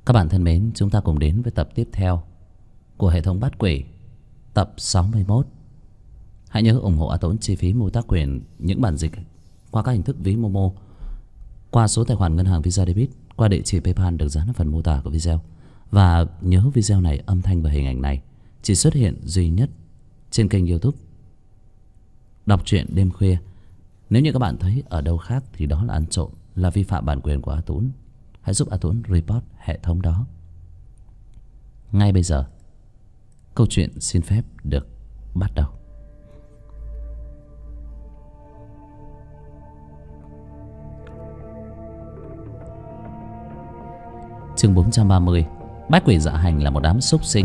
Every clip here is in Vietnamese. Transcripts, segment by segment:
Các bạn thân mến, chúng ta cùng đến với tập tiếp theo của hệ thống Bát Quỷ, tập 61. Hãy nhớ ủng hộ A Tốn chi phí mua tác quyền những bản dịch qua các hình thức ví Momo, qua số tài khoản ngân hàng Visa Debit, qua địa chỉ PayPal được dán ở phần mô tả của video. Và nhớ video này, âm thanh và hình ảnh này chỉ xuất hiện duy nhất trên kênh YouTube Đọc truyện đêm khuya. Nếu như các bạn thấy ở đâu khác thì đó là ăn trộm, là vi phạm bản quyền của A Tốn. Hãy giúp A Tốn report hệ thống đó. Ngay bây giờ, câu chuyện xin phép được bắt đầu. Chương 430. Bách quỷ dạ hành là một đám súc sinh.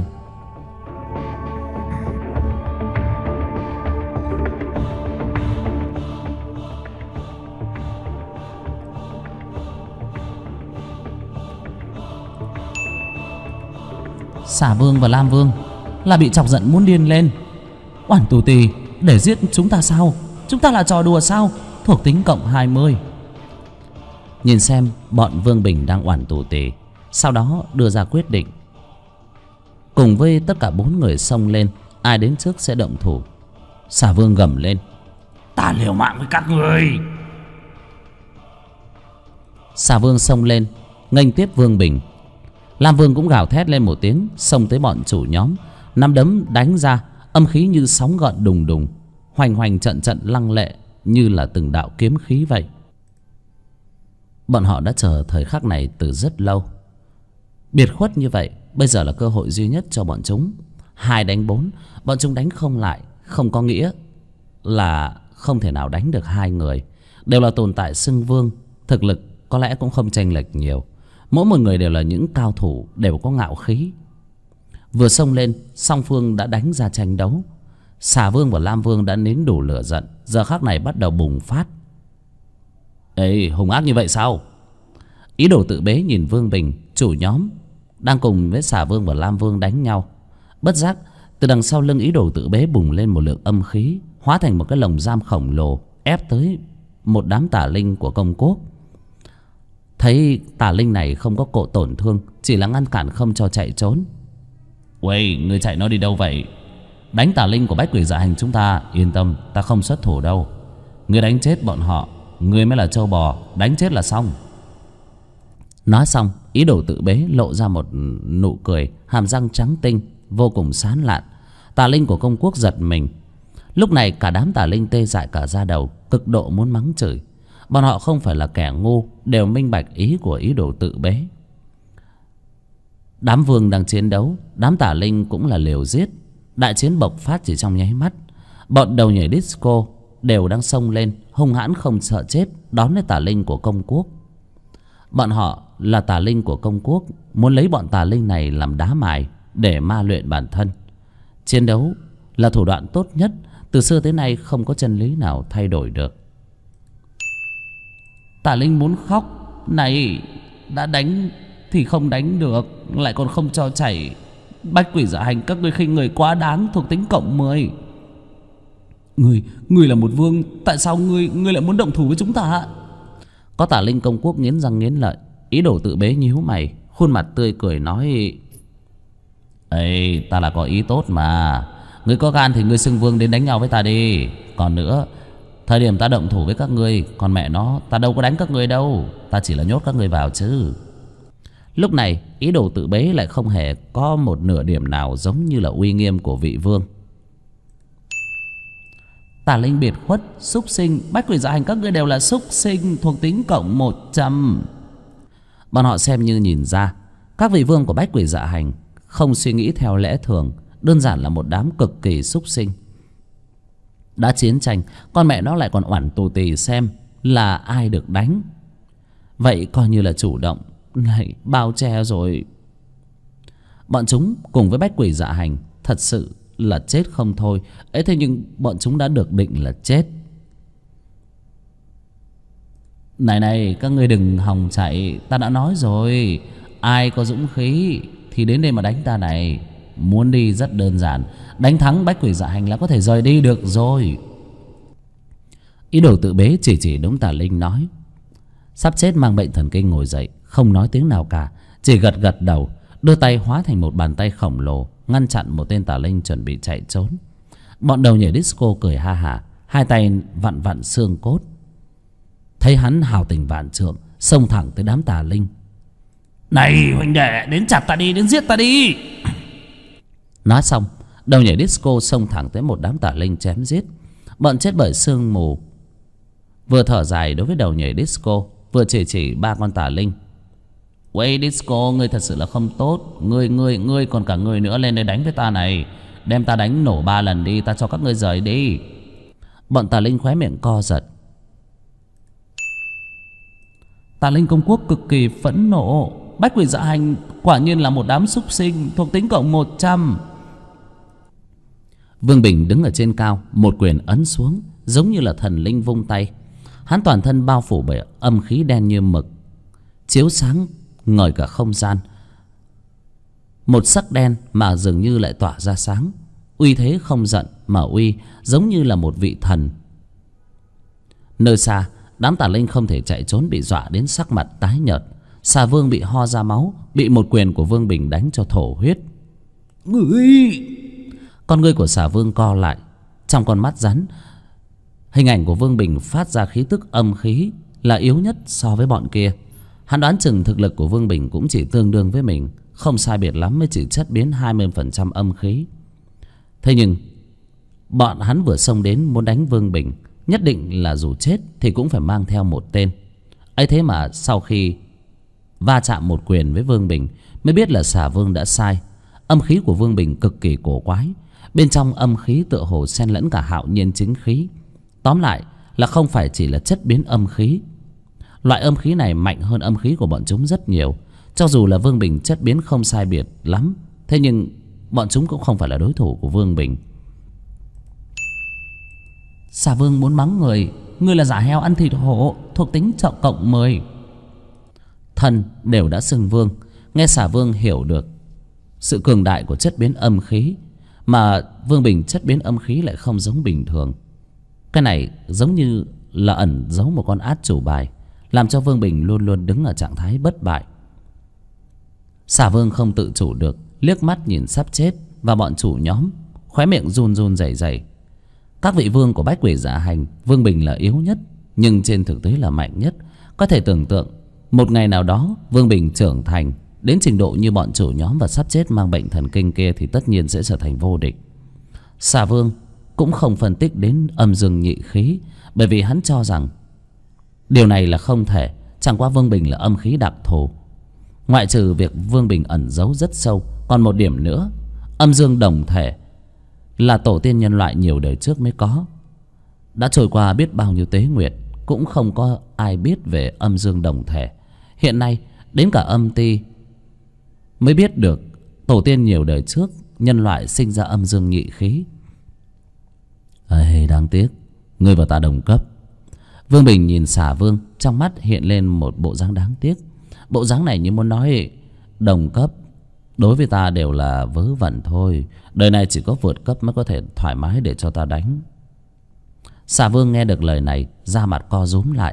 Xà Vương và Lam Vương là bị chọc giận muốn điên lên. Oản tù tì để giết chúng ta sao? Chúng ta là trò đùa sao? Thuộc tính cộng 20. Nhìn xem bọn Vương Bình đang oản tù tì, sau đó đưa ra quyết định. Cùng với tất cả 4 người xông lên, ai đến trước sẽ động thủ. Xà Vương gầm lên: "Ta liều mạng với các người!" Xà Vương xông lên nghênh tiếp Vương Bình. Lam Vương cũng gào thét lên một tiếng, xông tới bọn chủ nhóm, nắm đấm đánh ra, âm khí như sóng gợn đùng đùng, hoành hoành trận trận lăng lệ như là từng đạo kiếm khí vậy. Bọn họ đã chờ thời khắc này từ rất lâu. Biệt khuất như vậy, bây giờ là cơ hội duy nhất cho bọn chúng. 2 đánh 4, bọn chúng đánh không lại, không có nghĩa là không thể nào đánh được 2 người. Đều là tồn tại xưng vương, thực lực có lẽ cũng không chênh lệch nhiều. Mỗi một người đều là những cao thủ, đều có ngạo khí. Vừa xông lên, song phương đã đánh ra tranh đấu. Xà Vương và Lam Vương đã nếm đủ lửa giận, giờ khắc này bắt đầu bùng phát. "Ê, hung ác như vậy sao?" Ý đồ tự bế nhìn Vương Bình, chủ nhóm, đang cùng với Xà Vương và Lam Vương đánh nhau. Bất giác, từ đằng sau lưng ý đồ tự bế bùng lên một lượng âm khí, hóa thành một cái lồng giam khổng lồ, ép tới một đám tà linh của công quốc. Thấy tà linh này không có cộ tổn thương, chỉ là ngăn cản không cho chạy trốn. "Uầy, ngươi chạy nó đi đâu vậy? Đánh tà linh của bách quỷ dạ hành chúng ta, yên tâm, ta không xuất thủ đâu. Ngươi đánh chết bọn họ, ngươi mới là trâu bò, đánh chết là xong." Nói xong, ý đồ tự bế lộ ra một nụ cười, hàm răng trắng tinh, vô cùng sán lạn. Tà linh của công quốc giật mình. Lúc này cả đám tà linh tê dại cả da đầu, cực độ muốn mắng chửi. Bọn họ không phải là kẻ ngu, đều minh bạch ý của ý đồ tự bế. Đám vương đang chiến đấu, đám tà linh cũng là liều giết. Đại chiến bộc phát chỉ trong nháy mắt. Bọn đầu nhảy disco đều đang xông lên, hung hãn không sợ chết, đón lấy tà linh của công quốc. Bọn họ là tà linh của công quốc, muốn lấy bọn tà linh này làm đá mài để ma luyện bản thân. Chiến đấu là thủ đoạn tốt nhất, từ xưa tới nay không có chân lý nào thay đổi được. Tà linh muốn khóc: "Này, đã đánh thì không đánh được, lại còn không cho chảy. Bách quỷ dạ hành các ngươi khinh người quá đáng, thuộc tính cộng 10. Ngươi là một vương, tại sao ngươi lại muốn động thủ với chúng ta?" Có tà linh công quốc nghiến răng nghiến lợi. Ý đồ tự bế nhíu mày, khuôn mặt tươi cười nói: "Ê, ta là có ý tốt mà. Ngươi có gan thì ngươi xưng vương đến đánh nhau với ta đi. Còn nữa, thời điểm ta động thủ với các ngươi, còn mẹ nó, ta đâu có đánh các ngươi đâu. Ta chỉ là nhốt các ngươi vào chứ." Lúc này, ý đồ tự bế lại không hề có một nửa điểm nào giống như là uy nghiêm của vị vương. "Tà linh biệt khuất, súc sinh, bách quỷ dạ hành các ngươi đều là súc sinh, thuộc tính cộng 100. Bọn họ xem như nhìn ra, các vị vương của bách quỷ dạ hành không suy nghĩ theo lẽ thường, đơn giản là một đám cực kỳ súc sinh. Đã chiến tranh, con mẹ nó lại còn oản tù tì xem là ai được đánh. Vậy coi như là chủ động lại bao che rồi. Bọn chúng cùng với bách quỷ dạ hành thật sự là chết không thôi ấy, thế nhưng bọn chúng đã được định là chết. Này, các ngươi đừng hòng chạy, ta đã nói rồi, ai có dũng khí thì đến đây mà đánh ta này. Muốn đi rất đơn giản, đánh thắng bách quỷ dạ hành là có thể rời đi được rồi." Ý đồ tự bế chỉ đống tà linh nói. Sắp chết mang bệnh thần kinh ngồi dậy, không nói tiếng nào cả, chỉ gật gật đầu, đưa tay hóa thành một bàn tay khổng lồ ngăn chặn một tên tà linh chuẩn bị chạy trốn. Bọn đầu nhảy disco cười ha hả, hai tay vặn vặn xương cốt. Thấy hắn hào tình vạn trượng, xông thẳng tới đám tà linh. Này huynh đệ, đến chặt ta đi, đến giết ta đi. Nói xong, đầu nhảy disco xông thẳng tới một đám tà linh chém giết. Bọn chết bởi sương mù vừa thở dài đối với đầu nhảy disco, vừa chỉ ba con tà linh. Quay disco, ngươi thật sự là không tốt. Ngươi còn cả ngươi nữa, lên đây đánh với ta này. Đem ta đánh nổ 3 lần đi, ta cho các ngươi rời đi. Bọn tà linh khóe miệng co giật. Tà linh công quốc cực kỳ phẫn nộ. Bách quỷ dạ hành quả nhiên là một đám súc sinh, thuộc tính cộng 100. Vương Bình đứng ở trên cao, một quyền ấn xuống, giống như là thần linh vung tay. Hắn toàn thân bao phủ bởi âm khí đen như mực, chiếu sáng ngời cả không gian. Một sắc đen mà dường như lại tỏa ra sáng, uy thế không giận mà uy, giống như là một vị thần. Nơi xa, đám tà linh không thể chạy trốn, bị dọa đến sắc mặt tái nhợt. Xà Vương bị ho ra máu, bị một quyền của Vương Bình đánh cho thổ huyết. Con ngươi của Xà Vương co lại, trong con mắt rắn, hình ảnh của Vương Bình phát ra khí tức âm khí là yếu nhất so với bọn kia. Hắn đoán chừng thực lực của Vương Bình cũng chỉ tương đương với mình, không sai biệt lắm, mới chỉ chất biến 20% âm khí. Thế nhưng bọn hắn vừa xông đến muốn đánh Vương Bình, nhất định là dù chết thì cũng phải mang theo một tên. ấy thế mà sau khi va chạm một quyền với Vương Bình, mới biết là Xà Vương đã sai. Âm khí của Vương Bình cực kỳ cổ quái, bên trong âm khí tựa hồ xen lẫn cả hạo nhiên chính khí. Tóm lại là không phải chỉ là chất biến âm khí. Loại âm khí này mạnh hơn âm khí của bọn chúng rất nhiều. Cho dù là Vương Bình chất biến không sai biệt lắm, thế nhưng bọn chúng cũng không phải là đối thủ của Vương Bình. Xà Vương muốn mắng người. Ngươi là giả heo ăn thịt hổ, thuộc tính trọng cộng 10. Thân đều đã xưng vương. Nghe Xà Vương hiểu được sự cường đại của chất biến âm khí, mà Vương Bình chất biến âm khí lại không giống bình thường. Cái này giống như là ẩn giấu một con át chủ bài, làm cho Vương Bình luôn luôn đứng ở trạng thái bất bại. Xà Vương không tự chủ được, liếc mắt nhìn sắp chết và bọn chủ nhóm, khóe miệng run run rẩy rẩy. Các vị vương của Bách Quỷ Dạ Hành, Vương Bình là yếu nhất, nhưng trên thực tế là mạnh nhất. Có thể tưởng tượng một ngày nào đó Vương Bình trưởng thành đến trình độ như bọn chủ nhóm và sắp chết mang bệnh thần kinh kia, thì tất nhiên sẽ trở thành vô địch. Xà Vương cũng không phân tích đến âm dương nhị khí, bởi vì hắn cho rằng điều này là không thể. Chẳng qua Vương Bình là âm khí đặc thù. Ngoại trừ việc Vương Bình ẩn giấu rất sâu, còn một điểm nữa, âm dương đồng thể là tổ tiên nhân loại nhiều đời trước mới có. Đã trôi qua biết bao nhiêu tế nguyệt, cũng không có ai biết về âm dương đồng thể. Hiện nay đến cả âm ti mới biết được tổ tiên nhiều đời trước nhân loại sinh ra âm dương nhị khí. Đáng tiếc ngươi và ta đồng cấp. Vương Bình nhìn Xà Vương, trong mắt hiện lên một bộ dáng đáng tiếc. Bộ dáng này như muốn nói đồng cấp đối với ta đều là vớ vẩn thôi. Đời này chỉ có vượt cấp mới có thể thoải mái để cho ta đánh. Xà Vương nghe được lời này, da mặt co rúm lại.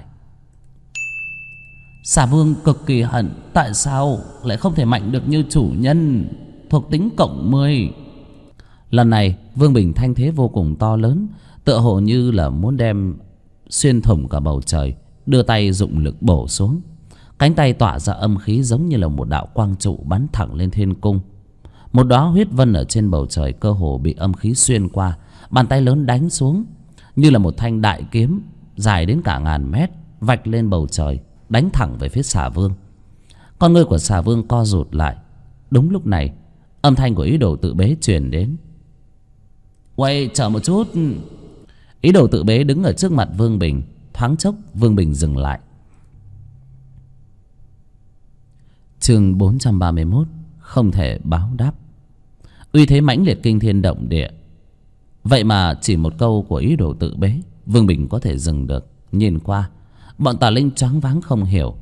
Xà Vương cực kỳ hận, tại sao lại không thể mạnh được như chủ nhân, thuộc tính cộng 10. Lần này Vương Bình thanh thế vô cùng to lớn, tựa hồ như là muốn đem xuyên thủng cả bầu trời. Đưa tay dụng lực bổ xuống, cánh tay tỏa ra âm khí giống như là một đạo quang trụ bắn thẳng lên thiên cung. Một đóa huyết vân ở trên bầu trời cơ hồ bị âm khí xuyên qua. Bàn tay lớn đánh xuống như là một thanh đại kiếm dài đến cả ngàn mét, vạch lên bầu trời, đánh thẳng về phía Xà Vương. Con ngươi của Xà Vương co rụt lại. Đúng lúc này, âm thanh của Ý Đồ Tự Bế truyền đến. Quay, chờ một chút. Ý Đồ Tự Bế đứng ở trước mặt Vương Bình. Thoáng chốc Vương Bình dừng lại. Chương 431, không thể báo đáp. Uy thế mãnh liệt kinh thiên động địa. Vậy mà chỉ một câu của Ý Đồ Tự Bế, Vương Bình có thể dừng được. Nhìn qua, bọn tà linh choáng váng không hiểu.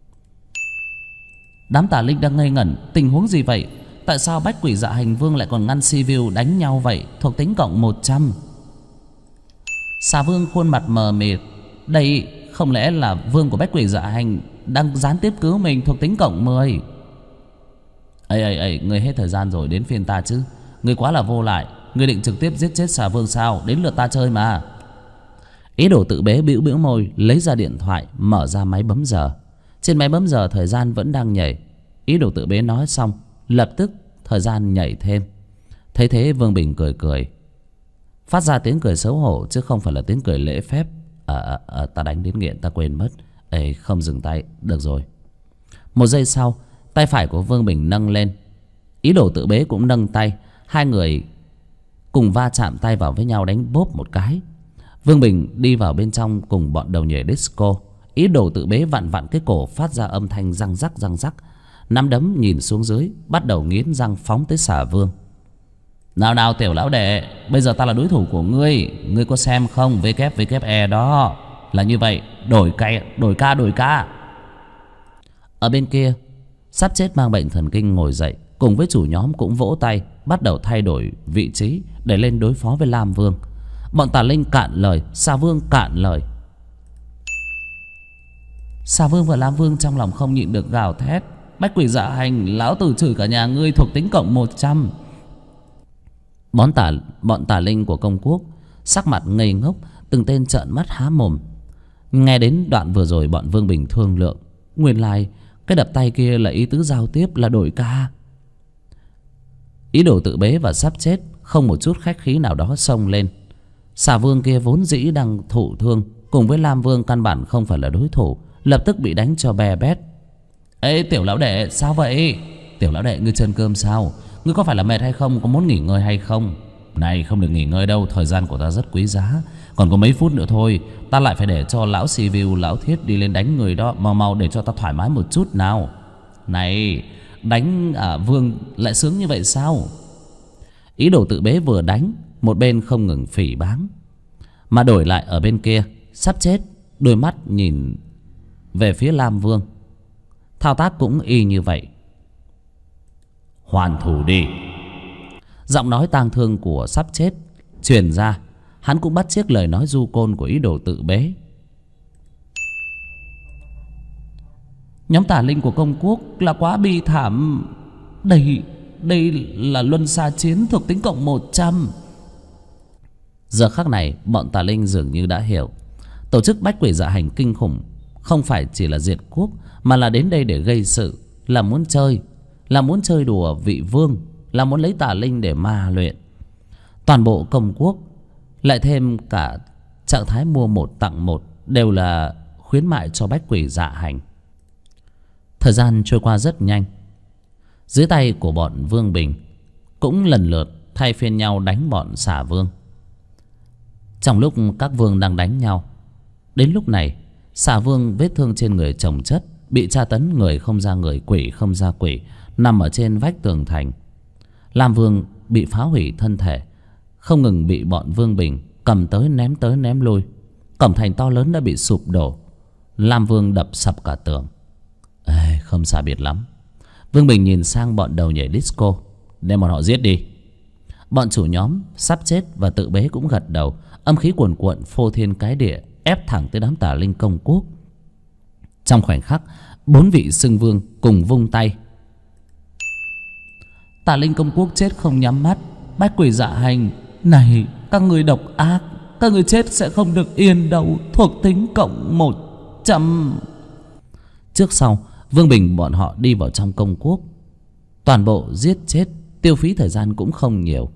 Đám tà linh đang ngây ngẩn. Tình huống gì vậy? Tại sao Bách Quỷ Dạ Hành Vương lại còn ngăn Sivu đánh nhau vậy? Thuộc tính cộng 100. Xà Vương khuôn mặt mờ mịt. Đây không lẽ là vương của Bách Quỷ Dạ Hành đang gián tiếp cứu mình thuộc tính cộng 10? Ây, ngươi hết thời gian rồi, đến phiên ta chứ. Ngươi quá là vô lại. Ngươi định trực tiếp giết chết xà vương sao? Đến lượt ta chơi mà. Ý đồ tự bế bĩu bĩu môi, lấy ra điện thoại, mở ra máy bấm giờ. Trên máy bấm giờ thời gian vẫn đang nhảy. Ý đồ tự bế nói xong, lập tức thời gian nhảy thêm. Thấy thế Vương Bình cười cười, phát ra tiếng cười xấu hổ chứ không phải là tiếng cười lễ phép. Ta đánh đến nghiện ta quên mất. Ê, không dừng tay. Được rồi. Một giây sau, tay phải của Vương Bình nâng lên, ý đồ tự bế cũng nâng tay. Hai người cùng va chạm tay vào với nhau, đánh bốp một cái. Vương Bình đi vào bên trong cùng bọn đầu nhảy disco. Ý đồ tự bế vặn vặn cái cổ, phát ra âm thanh răng rắc răng rắc. Nắm đấm nhìn xuống dưới, bắt đầu nghiến răng phóng tới xà vương. Nào tiểu lão đệ, bây giờ ta là đối thủ của ngươi. Ngươi có xem không? WWE đó. Là như vậy. Đổi ca. Ở bên kia, sắp chết mang bệnh thần kinh ngồi dậy, cùng với chủ nhóm cũng vỗ tay, bắt đầu thay đổi vị trí để lên đối phó với Lam Vương. Bọn Tà Linh cạn lời, Xà Vương cạn lời. Xà Vương và Lam Vương trong lòng không nhịn được gào thét. Bách Quỷ Dạ Hành, lão tử chửi cả nhà ngươi thuộc tính cộng 100. Bọn Tà Linh của công quốc sắc mặt ngây ngốc, từng tên trợn mắt há mồm. Nghe đến đoạn vừa rồi bọn Vương Bình thương lượng, nguyên lai cái đập tay kia là ý tứ giao tiếp là đổi ca. Ý đồ tự bế và sắp chết không một chút khách khí nào đó xông lên. Xà Vương kia vốn dĩ đang thụ thương, cùng với Lam Vương căn bản không phải là đối thủ, lập tức bị đánh cho bè bét. Ê tiểu lão đệ, sao vậy? Tiểu lão đệ, ngươi chân cơm sao? Ngươi có phải là mệt hay không? Có muốn nghỉ ngơi hay không? Này, không được nghỉ ngơi đâu, thời gian của ta rất quý giá. Còn có mấy phút nữa thôi, ta lại phải để cho lão Sivu, lão Thiết đi lên đánh người đó. Mau để cho ta thoải mái một chút nào. Này, đánh Vương lại sướng như vậy sao? Ý đồ tự bế vừa đánh, một bên không ngừng phỉ báng. Mà đổi lại ở bên kia, sắp chết đôi mắt nhìn về phía Lam Vương, thao tác cũng y như vậy. Hoàn thủ đi. Giọng nói tang thương của sắp chết truyền ra. Hắn cũng bắt chước lời nói du côn của ý đồ tự bế. Nhóm Tà Linh của công quốc là quá bi thảm. Đây là luân xa chiến thuộc tính cộng 100. Giờ khắc này bọn Tà Linh dường như đã hiểu, tổ chức Bách Quỷ Dạ Hành kinh khủng không phải chỉ là diệt quốc, mà là đến đây để gây sự, là muốn chơi đùa vị vương, là muốn lấy Tà Linh để ma luyện. Toàn bộ công quốc lại thêm cả trạng thái mua một tặng một đều là khuyến mại cho Bách Quỷ Dạ Hành. Thời gian trôi qua rất nhanh. Dưới tay của bọn Vương Bình cũng lần lượt thay phiên nhau đánh bọn Xà Vương. Trong lúc các vương đang đánh nhau, đến lúc này Xà Vương vết thương trên người chồng chất, bị tra tấn người không ra người, quỷ không ra quỷ, nằm ở trên vách tường thành. Lam Vương bị phá hủy thân thể, không ngừng bị bọn Vương Bình cầm tới ném lui. Cổng thành to lớn đã bị sụp đổ, Lam Vương đập sập cả tường. Ê, không xa biệt lắm. Vương Bình nhìn sang bọn đầu nhảy disco, đem bọn họ giết đi. Bọn chủ nhóm sắp chết và tự bế cũng gật đầu. Âm khí cuồn cuộn phô thiên cái địa, ép thẳng tới đám Tà Linh công quốc. Trong khoảnh khắc, 4 vị xưng vương cùng vung tay. Tà Linh công quốc chết không nhắm mắt. Bách Quỷ Dạ Hành, này các người độc ác, các người chết sẽ không được yên đâu. Thuộc tính cộng 100. Trước sau Vương Bình bọn họ đi vào trong công quốc, toàn bộ giết chết, tiêu phí thời gian cũng không nhiều.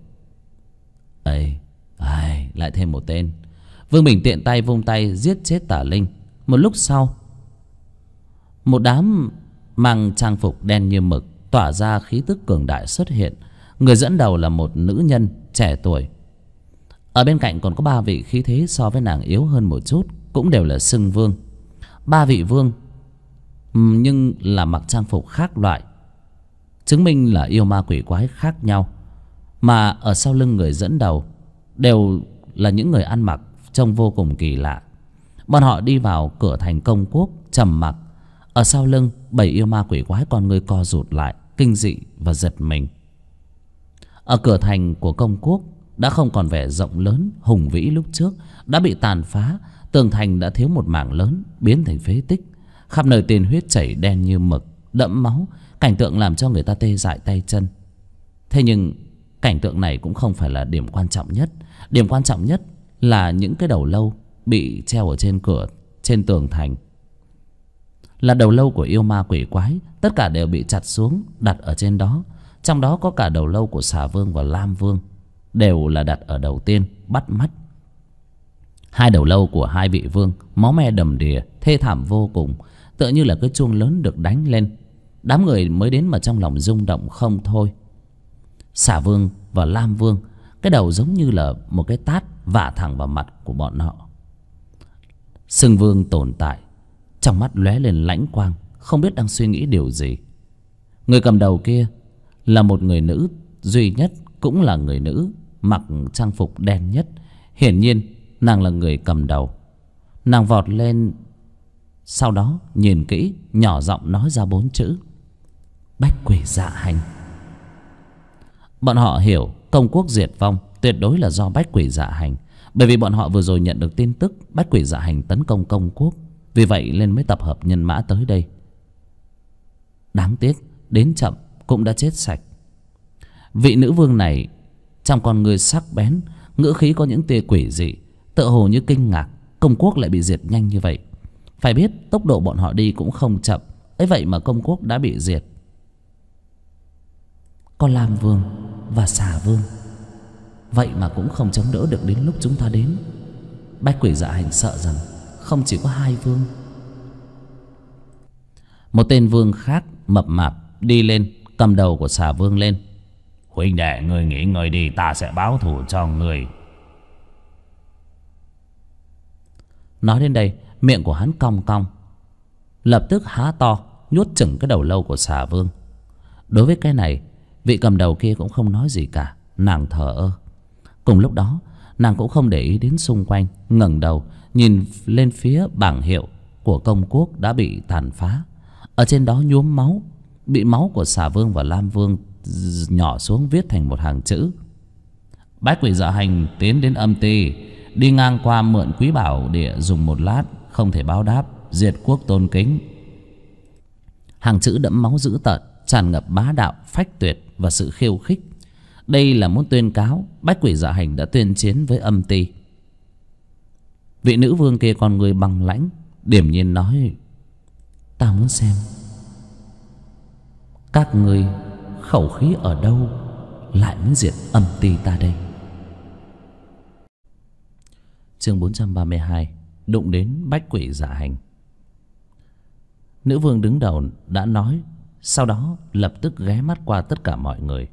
Lại thêm một tên. Vương Bình tiện tay vung tay giết chết Tà Linh. Một lúc sau, một đám mang trang phục đen như mực, tỏa ra khí tức cường đại xuất hiện. Người dẫn đầu là một nữ nhân trẻ tuổi. Ở bên cạnh còn có 3 vị khí thế so với nàng yếu hơn một chút, cũng đều là xưng vương. 3 vị vương nhưng là mặc trang phục khác loại, chứng minh là yêu ma quỷ quái khác nhau. Mà ở sau lưng người dẫn đầu đều là những người ăn mặc trông vô cùng kỳ lạ. Bọn họ đi vào cửa thành công quốc trầm mặc. Ở sau lưng 7 yêu ma quỷ quái con người co rụt lại, kinh dị và giật mình. Ở cửa thành của công quốc đã không còn vẻ rộng lớn hùng vĩ lúc trước, đã bị tàn phá, Tường thành đã thiếu một mảng lớn, biến thành phế tích. Khắp nơi tiền huyết chảy đen như mực, đẫm máu. Cảnh tượng làm cho người ta tê dại tay chân. Thế nhưng cảnh tượng này cũng không phải là điểm quan trọng nhất. Điểm quan trọng nhất là những cái đầu lâu bị treo ở trên cửa, trên tường thành. Là đầu lâu của yêu ma quỷ quái. Tất cả đều bị chặt xuống, đặt ở trên đó. Trong đó có cả đầu lâu của Xà Vương và Lam Vương, đều là đặt ở đầu tiên, bắt mắt. Hai đầu lâu của hai vị vương, máu me đầm đìa, thê thảm vô cùng, tựa như là cái chuông lớn được đánh lên. Đám người mới đến mà trong lòng rung động không thôi. Xà Vương và Lam Vương, cái đầu giống như là một cái tát vả thẳng vào mặt của bọn họ. Sưng Vương tồn tại, trong mắt lóe lên lãnh quang, không biết đang suy nghĩ điều gì. Người cầm đầu kia là một người nữ duy nhất, cũng là người nữ mặc trang phục đen nhất. Hiển nhiên nàng là người cầm đầu. Nàng vọt lên, sau đó nhìn kỹ, nhỏ giọng nói ra 4 chữ: Bách Quỷ Dạ Hành. Bọn họ hiểu công quốc diệt vong tuyệt đối là do Bách Quỷ Dạ Hành, bởi vì bọn họ vừa rồi nhận được tin tức Bách Quỷ Dạ Hành tấn công công quốc. Vì vậy nên mới tập hợp nhân mã tới đây. Đáng tiếc đến chậm cũng đã chết sạch. Vị nữ vương này trong con người sắc bén, ngữ khí có những tia quỷ dị, tựa hồ như kinh ngạc công quốc lại bị diệt nhanh như vậy. Phải biết tốc độ bọn họ đi cũng không chậm, ấy vậy mà công quốc đã bị diệt. Có Lam Vương và Xà Vương, vậy mà cũng không chống đỡ được đến lúc chúng ta đến. Bách Quỷ Dạ Hành sợ rằng không chỉ có 2 vương. Một tên vương khác mập mạp đi lên, cầm đầu của Xà Vương lên: Huynh đệ, người nghỉ ngơi đi, ta sẽ báo thù cho người. Nói đến đây, miệng của hắn cong cong, lập tức há to nhốt chừng cái đầu lâu của Xà Vương. Đối với cái này, vị cầm đầu kia cũng không nói gì cả, nàng thờ ơ. Cùng lúc đó, nàng cũng không để ý đến xung quanh, ngẩng đầu nhìn lên phía bảng hiệu của công quốc đã bị tàn phá. Ở trên đó nhuốm máu, bị máu của Xà Vương và Lam Vương nhỏ xuống, viết thành một hàng chữ: Bách Quỷ Dạ Hành tiến đến âm ti, đi ngang qua mượn quý bảo địa dùng một lát, không thể báo đáp, diệt quốc tôn kính. Hàng chữ đẫm máu dữ tợn, tràn ngập bá đạo, phách tuyệt và sự khiêu khích. Đây là muốn tuyên cáo Bách Quỷ Dạ Hành đã tuyên chiến với âm ti. Vị nữ vương kia con người băng lãnh, điềm nhiên nói: Ta muốn xem các ngươi khẩu khí ở đâu lại muốn diệt âm ti ta đây. Chương 432: Đụng đến Bách Quỷ Dạ Hành. Nữ vương đứng đầu đã nói, sau đó lập tức ghé mắt qua tất cả mọi người.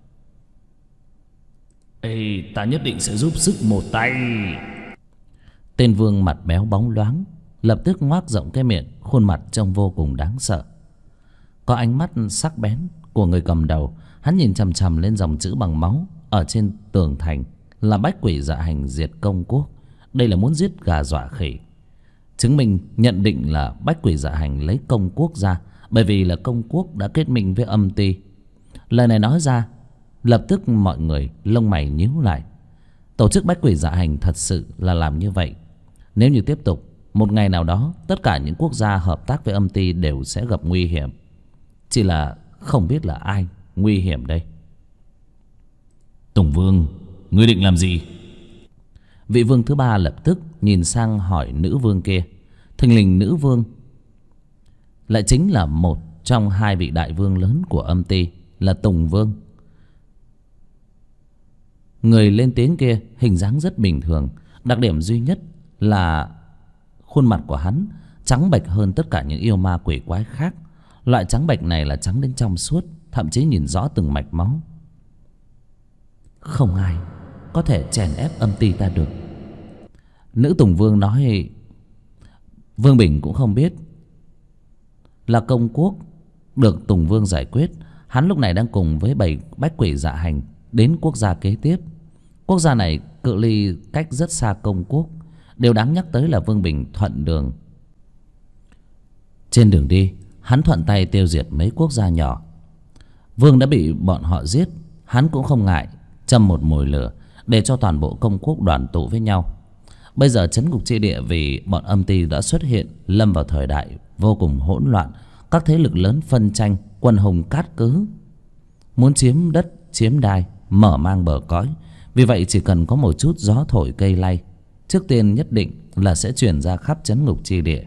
Ê, ta nhất định sẽ giúp sức một tay. Tên vương mặt béo bóng loáng lập tức ngoác rộng cái miệng, khuôn mặt trông vô cùng đáng sợ. Có ánh mắt sắc bén của người cầm đầu, hắn nhìn chằm chằm lên dòng chữ bằng máu ở trên tường thành là Bách Quỷ Dạ Hành diệt công quốc. Đây là muốn giết gà dọa khỉ, chứng minh nhận định là Bách Quỷ Dạ Hành lấy công quốc ra, bởi vì là công quốc đã kết minh với âm ti. Lời này nói ra, lập tức mọi người lông mày nhíu lại. Tổ chức Bách Quỷ Dạ Hành thật sự là làm như vậy. Nếu như tiếp tục, một ngày nào đó tất cả những quốc gia hợp tác với âm ti đều sẽ gặp nguy hiểm. Chỉ là không biết là ai nguy hiểm đây. Tùng Vương, ngươi định làm gì? Vị vương thứ ba lập tức nhìn sang hỏi nữ vương kia. Thình lình nữ vương lại chính là một trong 2 vị đại vương lớn của âm ti, là Tùng Vương. Người lên tiếng kia hình dáng rất bình thường, đặc điểm duy nhất là khuôn mặt của hắn trắng bệch hơn tất cả những yêu ma quỷ quái khác. Loại trắng bệch này là trắng đến trong suốt, thậm chí nhìn rõ từng mạch máu. Không ai có thể chèn ép âm ti ta được. Nữ Tùng Vương nói. Vương Bình cũng không biết là công quốc được Tùng Vương giải quyết. Hắn lúc này đang cùng với bầy Bách Quỷ Dạ Hành đến quốc gia kế tiếp. Quốc gia này cự ly cách rất xa công quốc. Điều đáng nhắc tới là Vương Bình thuận đường. Trên đường đi, hắn thuận tay tiêu diệt mấy quốc gia nhỏ. Vương đã bị bọn họ giết, hắn cũng không ngại châm một mồi lửa để cho toàn bộ công quốc đoàn tụ với nhau. Bây giờ trấn ngục chi địa vì bọn âm ty đã xuất hiện, lâm vào thời đại vô cùng hỗn loạn. Các thế lực lớn phân tranh, quân hùng cát cứ, muốn chiếm đất chiếm đai, mở mang bờ cõi. Vì vậy chỉ cần có một chút gió thổi cây lay, trước tiên nhất định là sẽ truyền ra khắp trấn ngục chi địa.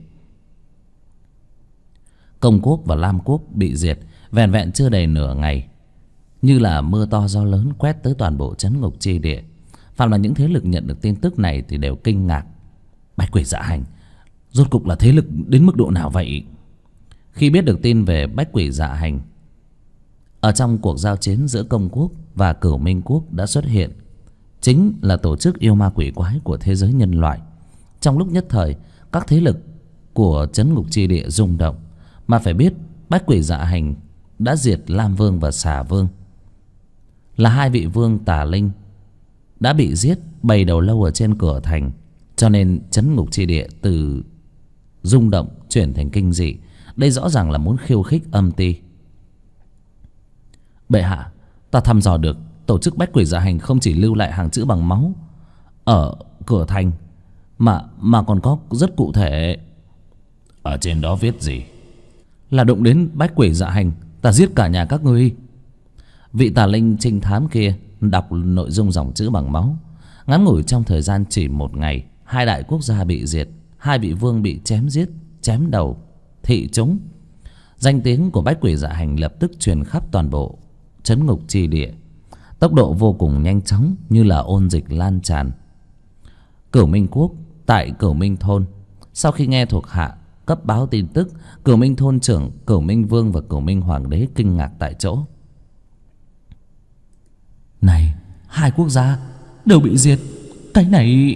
Công quốc và Lam quốc bị diệt vẹn vẹn chưa đầy nửa ngày, như là mưa to gió lớn quét tới toàn bộ trấn ngục chi địa. Phàm là những thế lực nhận được tin tức này thì đều kinh ngạc. Bách Quỷ Dạ Hành rốt cục là thế lực đến mức độ nào vậy? Khi biết được tin về Bách Quỷ Dạ Hành, ở trong cuộc giao chiến giữa Công quốc và Cửu Minh quốc đã xuất hiện, chính là tổ chức yêu ma quỷ quái của thế giới nhân loại. Trong lúc nhất thời, các thế lực của trấn ngục chi địa rung động. Mà phải biết Bách Quỷ Dạ Hành đã diệt Lam Vương và Xà Vương, là hai vị vương tà linh đã bị giết bầy đầu lâu ở trên cửa thành. Cho nên trấn ngục chi địa từ rung động chuyển thành kinh dị. Đây rõ ràng là muốn khiêu khích âm ty. Bệ hạ, ta thăm dò được tổ chức Bách Quỷ Dạ Hành không chỉ lưu lại hàng chữ bằng máu ở cửa thành, mà còn có rất cụ thể. Ở trên đó viết gì? Là đụng đến Bách Quỷ Dạ Hành, ta giết cả nhà các ngươi. Vị tà linh trinh thám kia đọc nội dung dòng chữ bằng máu. Ngắn ngủi trong thời gian chỉ một ngày, hai đại quốc gia bị diệt, hai vị vương bị chém giết, chém đầu, thị chúng. Danh tiếng của Bách Quỷ Dạ Hành lập tức truyền khắp toàn bộ trấn ngục chi địa, tốc độ vô cùng nhanh chóng, như là ôn dịch lan tràn. Cửu Minh quốc tại Cửu Minh thôn, sau khi nghe thuộc hạ cấp báo tin tức, Cửu Minh thôn trưởng, Cửu Minh vương và Cửu Minh hoàng đế kinh ngạc tại chỗ. Này, hai quốc gia đều bị diệt, cái này...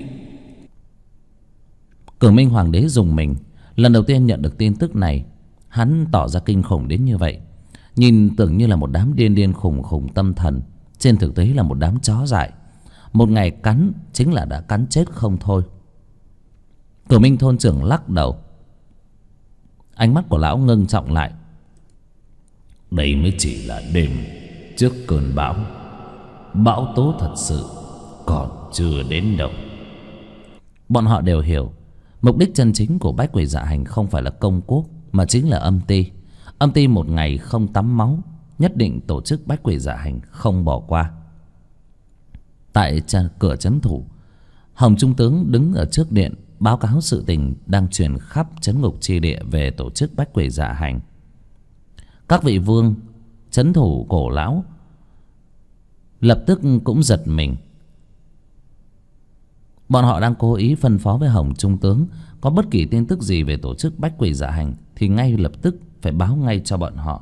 Cửu Minh hoàng đế rùng mình. Lần đầu tiên nhận được tin tức này, hắn tỏ ra kinh khủng đến như vậy. Nhìn tưởng như là một đám điên điên khùng khùng tâm thần, trên thực tế là một đám chó dại. Một ngày cắn chính là đã cắn chết không thôi. Cửu Minh thôn trưởng lắc đầu. Ánh mắt của lão ngưng trọng lại. Đây mới chỉ là đêm trước cơn bão. Bão tố thật sự còn chưa đến đâu. Bọn họ đều hiểu mục đích chân chính của Bách Quỷ Dạ Hành không phải là công quốc, mà chính là âm ty. Âm ty một ngày không tắm máu, nhất định tổ chức Bách Quỷ Dạ Hành không bỏ qua. Tại cửa trấn thủ, Hồng Trung tướng đứng ở trước điện báo cáo sự tình đang truyền khắp trấn ngục chi địa về tổ chức Bách Quỷ Dạ Hành. Các vị vương trấn thủ cổ lão lập tức cũng giật mình. Bọn họ đang cố ý phân phó với Hồng Trung tướng, có bất kỳ tin tức gì về tổ chức Bách Quỷ Dạ Hành thì ngay lập tức phải báo ngay cho bọn họ.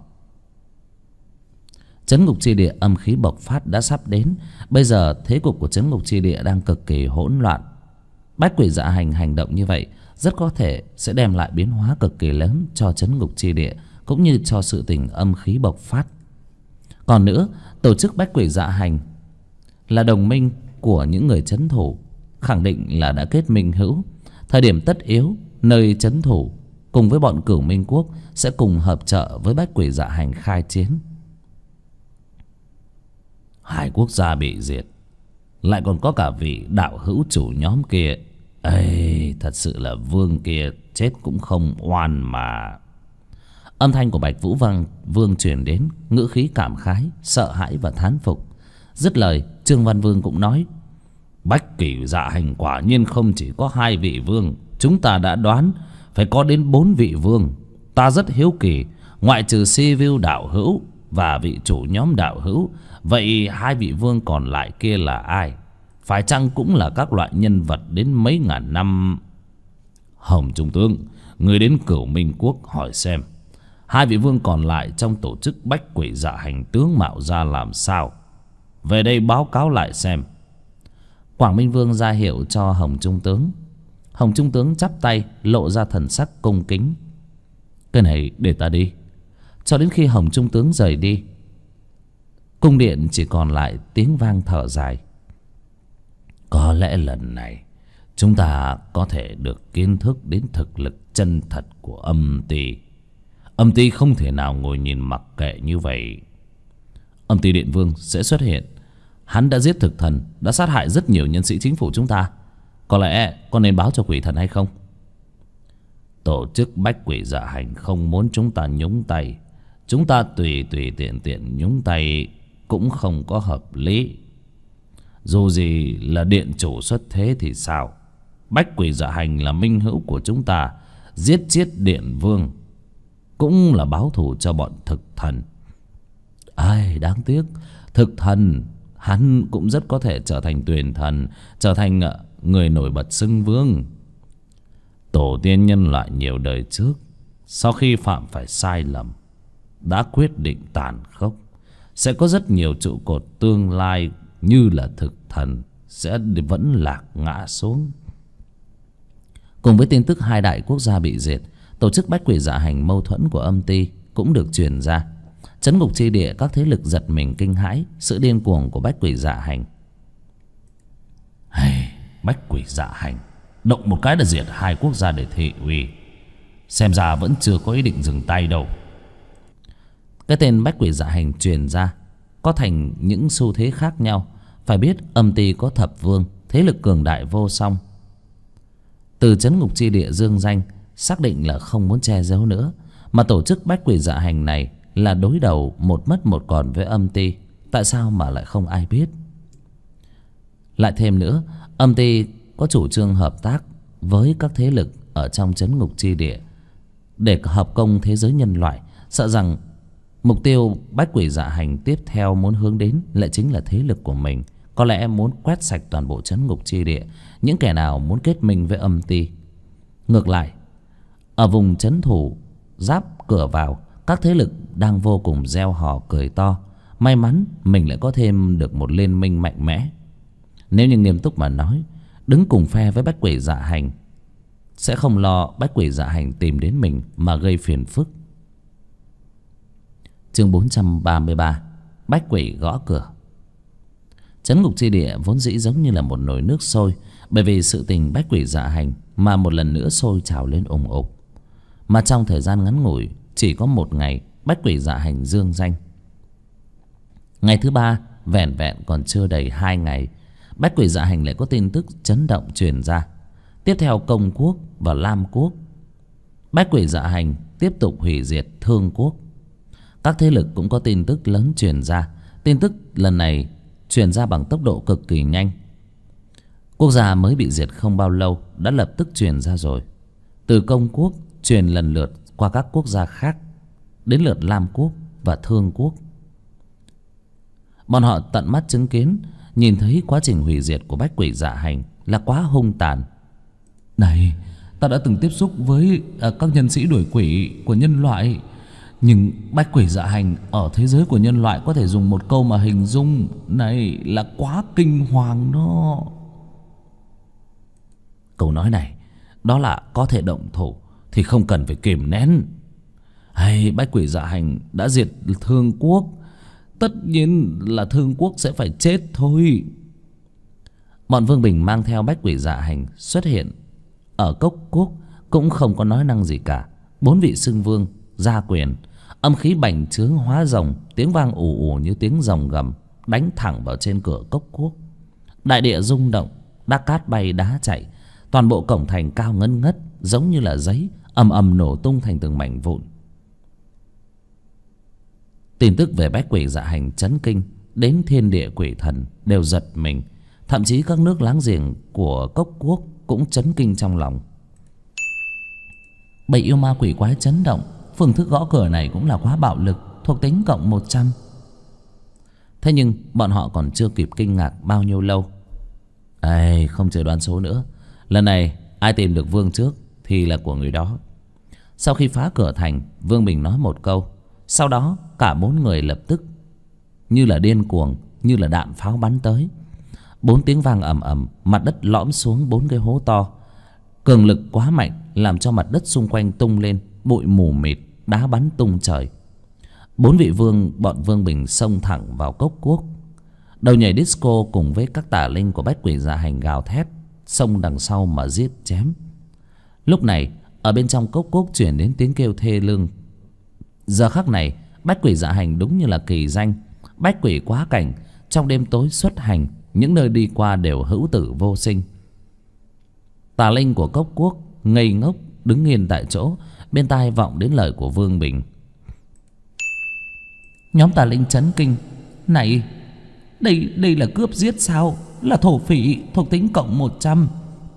Trấn ngục chi địa âm khí bộc phát đã sắp đến. Bây giờ thế cục của trấn ngục chi địa đang cực kỳ hỗn loạn. Bách Quỷ Dạ Hành hành động như vậy rất có thể sẽ đem lại biến hóa cực kỳ lớn cho trấn ngục chi địa, cũng như cho sự tình âm khí bộc phát. Còn nữa, tổ chức Bách Quỷ Dạ Hành là đồng minh của những người trấn thủ, khẳng định là đã kết minh hữu. Thời điểm tất yếu, nơi trấn thủ cùng với bọn Cửu Minh quốc sẽ cùng hợp trợ với Bách Quỷ Dạ Hành khai chiến. Hai quốc gia bị diệt, lại còn có cả vị đạo hữu chủ nhóm kia. Ây, thật sự là vương kia chết cũng không oan mà. Âm thanh của Bạch Vũ Vương truyền đến, ngữ khí cảm khái, sợ hãi và thán phục. Dứt lời, Trương Văn Vương cũng nói: Bách Quỷ Dạ Hành quả nhiên không chỉ có hai vị vương, chúng ta đã đoán phải có đến 4 vị vương. Ta rất hiếu kỳ, ngoại trừ Sivu đạo hữu và vị chủ nhóm đạo hữu, vậy hai vị vương còn lại kia là ai? Phải chăng cũng là các loại nhân vật đến mấy ngàn năm? Hồng Trung tướng, người đến Cửu Minh quốc hỏi xem hai vị vương còn lại trong tổ chức Bách Quỷ Dạ Hành tướng mạo ra làm sao, về đây báo cáo lại xem. Quảng Minh Vương ra hiệu cho Hồng Trung tướng. Hồng Trung tướng chắp tay, lộ ra thần sắc cung kính. Cái này để ta đi. Cho đến khi Hồng Trung tướng rời đi, cung điện chỉ còn lại tiếng vang thở dài. Có lẽ lần này chúng ta có thể được kiến thức đến thực lực chân thật của âm ty. Âm ty không thể nào ngồi nhìn mặc kệ như vậy. Âm ty điện vương sẽ xuất hiện. Hắn đã giết thực thần, đã sát hại rất nhiều nhân sĩ chính phủ chúng ta. Có lẽ có nên báo cho quỷ thần hay không? Tổ chức bách quỷ dạ hành không muốn chúng ta nhúng tay. Chúng ta tùy tùy tiện tiện nhúng tay cũng không có hợp lý. Dù gì là điện chủ xuất thế thì sao? Bách quỷ dạ hành là minh hữu của chúng ta. Giết chết điện vương cũng là báo thù cho bọn thực thần. Ai đáng tiếc, thực thần hắn cũng rất có thể trở thành tuyền thần, trở thành người nổi bật xưng vương. Tổ tiên nhân loại nhiều đời trước, sau khi phạm phải sai lầm, đã quyết định tàn khốc. Sẽ có rất nhiều trụ cột tương lai như là thực thần sẽ vẫn lạc ngã xuống. Cùng với tin tức hai đại quốc gia bị diệt, tổ chức bách quỷ dạ hành mâu thuẫn của âm ty cũng được truyền ra. Trấn ngục chi địa, các thế lực giật mình kinh hãi sự điên cuồng của bách quỷ dạ hành. Bách quỷ dạ hành động một cái đã diệt hai quốc gia để thị uy. Xem ra vẫn chưa có ý định dừng tay đâu. Cái tên bách quỷ dạ hành truyền ra có thành những xu thế khác nhau. Phải biết âm ty có thập vương, thế lực cường đại vô song. Từ trấn ngục chi địa dương danh xác định là không muốn che giấu nữa, mà tổ chức bách quỷ dạ hành này là đối đầu một mất một còn với âm ty. Tại sao mà lại không ai biết? Lại thêm nữa, âm ty có chủ trương hợp tác với các thế lực ở trong trấn ngục chi địa để hợp công thế giới nhân loại. Sợ rằng mục tiêu bách quỷ dạ hành tiếp theo muốn hướng đến lại chính là thế lực của mình. Có lẽ muốn quét sạch toàn bộ trấn ngục chi địa, những kẻ nào muốn kết minh với âm ty. Ngược lại, ở vùng trấn thủ giáp cửa vào, các thế lực đang vô cùng reo hò cười to. May mắn mình lại có thêm được một liên minh mạnh mẽ. Nếu như nghiêm túc mà nói, đứng cùng phe với bách quỷ dạ hành, sẽ không lo bách quỷ dạ hành tìm đến mình mà gây phiền phức. Chương 433, bách quỷ gõ cửa. Trấn ngục chi địa vốn dĩ giống như là một nồi nước sôi, bởi vì sự tình bách quỷ dạ hành mà một lần nữa sôi trào lên ùng ục. Mà trong thời gian ngắn ngủi, chỉ có một ngày, bách quỷ dạ hành dương danh. Ngày thứ ba, vẻn vẹn còn chưa đầy 2 ngày, bách quỷ dạ hành lại có tin tức chấn động truyền ra. Tiếp theo Công quốc và Lam quốc, bách quỷ dạ hành tiếp tục hủy diệt Thương quốc. Các thế lực cũng có tin tức lớn truyền ra. Tin tức lần này truyền ra bằng tốc độ cực kỳ nhanh. Quốc gia mới bị diệt không bao lâu đã lập tức truyền ra rồi. Từ Công quốc truyền lần lượt qua các quốc gia khác, đến lượt Lam quốc và Thương quốc. Bọn họ tận mắt chứng kiến, nhìn thấy quá trình hủy diệt của bách quỷ dạ hành là quá hung tàn. Này, ta đã từng tiếp xúc với các nhân sĩ đuổi quỷ của nhân loại, nhưng bách quỷ dạ hành ở thế giới của nhân loại có thể dùng một câu mà hình dung, này là quá kinh hoàng đó. Câu nói này đó là có thể động thủ thì không cần phải kìm nén. Hay bách quỷ dạ hành đã diệt Thương quốc, tất nhiên là Thương quốc sẽ phải chết thôi. Bọn Vương Bình mang theo bách quỷ dạ hành xuất hiện ở Cốc quốc, cũng không có nói năng gì cả. 4 vị xưng vương gia quyền, âm khí bành trướng hóa rồng, tiếng vang ù ù như tiếng rồng gầm, đánh thẳng vào trên cửa Cốc quốc. Đại địa rung động, đá cát bay đá chạy, toàn bộ cổng thành cao ngân ngất giống như là giấy, ầm ầm nổ tung thành từng mảnh vụn. Tin tức về bách quỷ dạ hành chấn kinh đến thiên địa quỷ thần đều giật mình. Thậm chí các nước láng giềng của Cốc quốc cũng chấn kinh trong lòng. Bầy yêu ma quỷ quái chấn động. Phương thức gõ cửa này cũng là quá bạo lực, thuộc tính cộng 100. Thế nhưng bọn họ còn chưa kịp kinh ngạc bao nhiêu lâu, không chờ đoán số nữa. Lần này ai tìm được vương trước thì là của người đó. Sau khi phá cửa thành, Vương Bình nói một câu, sau đó cả 4 người lập tức như là điên cuồng, như là đạn pháo bắn tới. 4 tiếng vang ầm ầm, mặt đất lõm xuống 4 cái hố to. Cường lực quá mạnh làm cho mặt đất xung quanh tung lên, bụi mù mịt, đá bắn tung trời. 4 vị vương bọn Vương Bình xông thẳng vào Cốc quốc. Đầu nhảy disco cùng với các tà linh của bách quỷ dạ hành gào thét, xông đằng sau mà giết chém. Lúc này ở bên trong Cốc quốc chuyển đến tiếng kêu thê lương. Giờ khắc này bách quỷ dạ hành đúng như là kỳ danh, bách quỷ quá cảnh, trong đêm tối xuất hành, những nơi đi qua đều hữu tử vô sinh. Tà linh của Cốc Quốc ngây ngốc đứng yên tại chỗ, bên tai vọng đến lời của Vương Bình. Nhóm tà linh chấn kinh. Này, đây là cướp giết sao? Là thổ phỉ, thuộc tính cộng 100.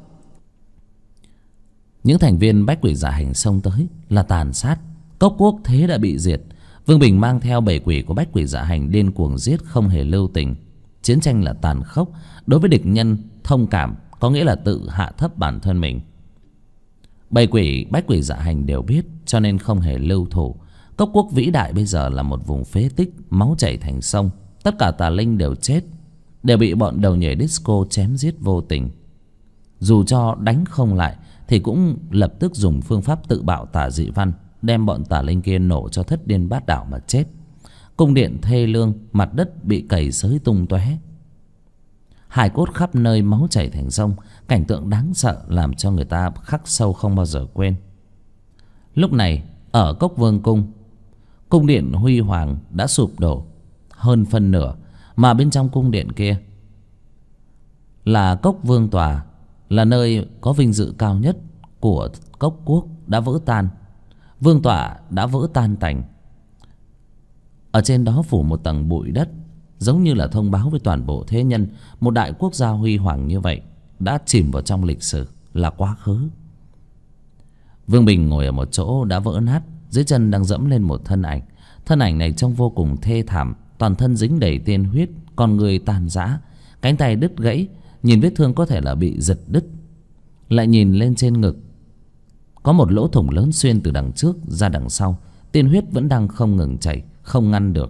Những thành viên Bách Quỷ Dạ Hành xông tới là tàn sát. Cốc Quốc thế đã bị diệt. Vương Bình mang theo bầy quỷ của Bách Quỷ Dạ Hành điên cuồng giết không hề lưu tình. Chiến tranh là tàn khốc. Đối với địch nhân, thông cảm có nghĩa là tự hạ thấp bản thân mình. Bầy quỷ Bách Quỷ Dạ Hành đều biết, cho nên không hề lưu thủ. Cốc Quốc vĩ đại bây giờ là một vùng phế tích, máu chảy thành sông. Tất cả tà linh đều chết, đều bị bọn đầu nhảy disco chém giết vô tình. Dù cho đánh không lại thì cũng lập tức dùng phương pháp tự bạo tà dị văn, đem bọn tà linh kia nổ cho thất điên bát đảo mà chết. Cung điện thê lương, mặt đất bị cày xới tung tóe, hài cốt khắp nơi, máu chảy thành sông. Cảnh tượng đáng sợ làm cho người ta khắc sâu không bao giờ quên. Lúc này ở Cốc Vương cung, cung điện huy hoàng đã sụp đổ hơn phân nửa, mà bên trong cung điện kia là Cốc Vương tòa, là nơi có vinh dự cao nhất của Cốc Quốc đã vỡ tan. Vương tọa đã vỡ tan tành. Ở trên đó phủ một tầng bụi đất, giống như là thông báo với toàn bộ thế nhân, một đại quốc gia huy hoàng như vậy đã chìm vào trong lịch sử, là quá khứ. Vương Bình ngồi ở một chỗ đã vỡ nát, dưới chân đang dẫm lên một thân ảnh. Thân ảnh này trông vô cùng thê thảm, toàn thân dính đầy tiên huyết, con người tàn rã, cánh tay đứt gãy, nhìn vết thương có thể là bị giật đứt. Lại nhìn lên trên ngực, có một lỗ thủng lớn xuyên từ đằng trước ra đằng sau, tiên huyết vẫn đang không ngừng chảy, không ngăn được.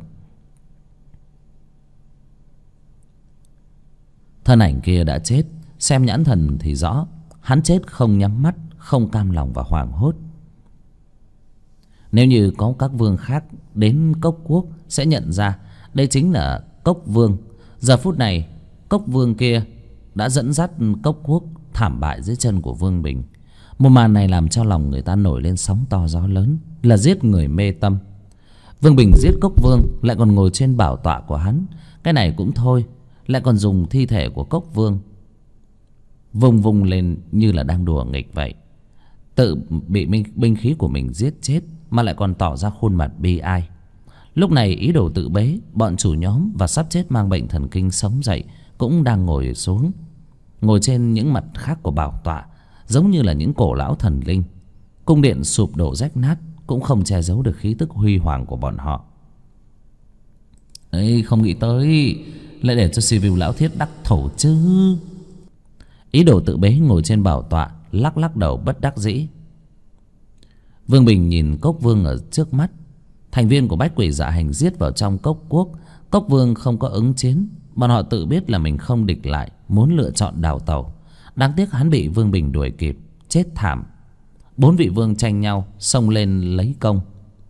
Thân ảnh kia đã chết, xem nhãn thần thì rõ, hắn chết không nhắm mắt, không cam lòng và hoảng hốt. Nếu như có các vương khác đến Cốc Quốc sẽ nhận ra đây chính là Cốc Vương. Giờ phút này Cốc Vương kia đã dẫn dắt Cốc Quốc thảm bại dưới chân của Vương Bình. Một màn này làm cho lòng người ta nổi lên sóng to gió lớn, là giết người mê tâm. Vương Bình giết Cốc Vương, lại còn ngồi trên bảo tọa của hắn. Cái này cũng thôi, lại còn dùng thi thể của Cốc Vương vung vung lên như là đang đùa nghịch vậy. Tự bị binh khí của mình giết chết mà lại còn tỏ ra khuôn mặt bi ai. Lúc này ý đồ tự bế, bọn chủ nhóm và sắp chết mang bệnh thần kinh sống dậy cũng đang ngồi xuống, ngồi trên những mặt khác của bảo tọa, giống như là những cổ lão thần linh. Cung điện sụp đổ rách nát cũng không che giấu được khí tức huy hoàng của bọn họ. Ấy, không nghĩ tới lại để cho Siêu lão thiết đắc thổ chứ. Ý đồ tự bế ngồi trên bảo tọa, lắc lắc đầu bất đắc dĩ. Vương Bình nhìn Cốc Vương ở trước mắt. Thành viên của Bách Quỷ Dạ Hành giết vào trong Cốc Quốc. Cốc Vương không có ứng chiến, bọn họ tự biết là mình không địch lại, muốn lựa chọn đào tẩu. Đáng tiếc hắn bị Vương Bình đuổi kịp, chết thảm. 4 vị vương tranh nhau xông lên lấy công.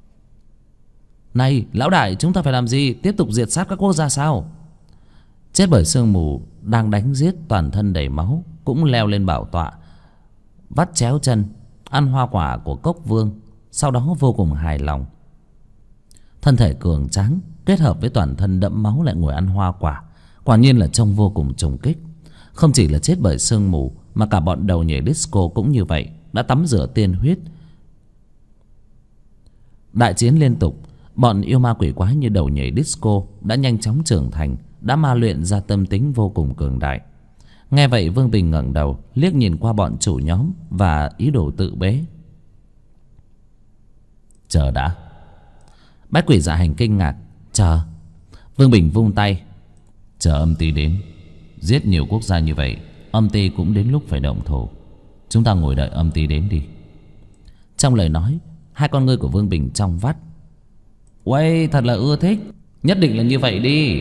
Này lão đại, chúng ta phải làm gì? Tiếp tục diệt sát các quốc gia sao? Chết bởi sương mù đang đánh giết, toàn thân đầy máu, cũng leo lên bảo tọa, vắt chéo chân ăn hoa quả của Cốc Vương, sau đó vô cùng hài lòng. Thân thể cường tráng kết hợp với toàn thân đẫm máu lại ngồi ăn hoa quả, quả nhiên là trông vô cùng trùng kích. Không chỉ là chết bởi sương mù, mà cả bọn đầu nhảy disco cũng như vậy, đã tắm rửa tiên huyết. Đại chiến liên tục, bọn yêu ma quỷ quái như đầu nhảy disco đã nhanh chóng trưởng thành, đã ma luyện ra tâm tính vô cùng cường đại. Nghe vậy Vương Bình ngẩng đầu liếc nhìn qua bọn chủ nhóm và ý đồ tự bế. Chờ đã. Bách Quỷ Dạ Hành kinh ngạc. Chờ? Vương Bình vung tay. Chờ âm ty đến. Giết nhiều quốc gia như vậy, âm ty cũng đến lúc phải động thủ. Chúng ta ngồi đợi âm ty đến đi. Trong lời nói, hai con ngươi của Vương Bình trong vắt. Uầy, thật là ưa thích. Nhất định là như vậy đi.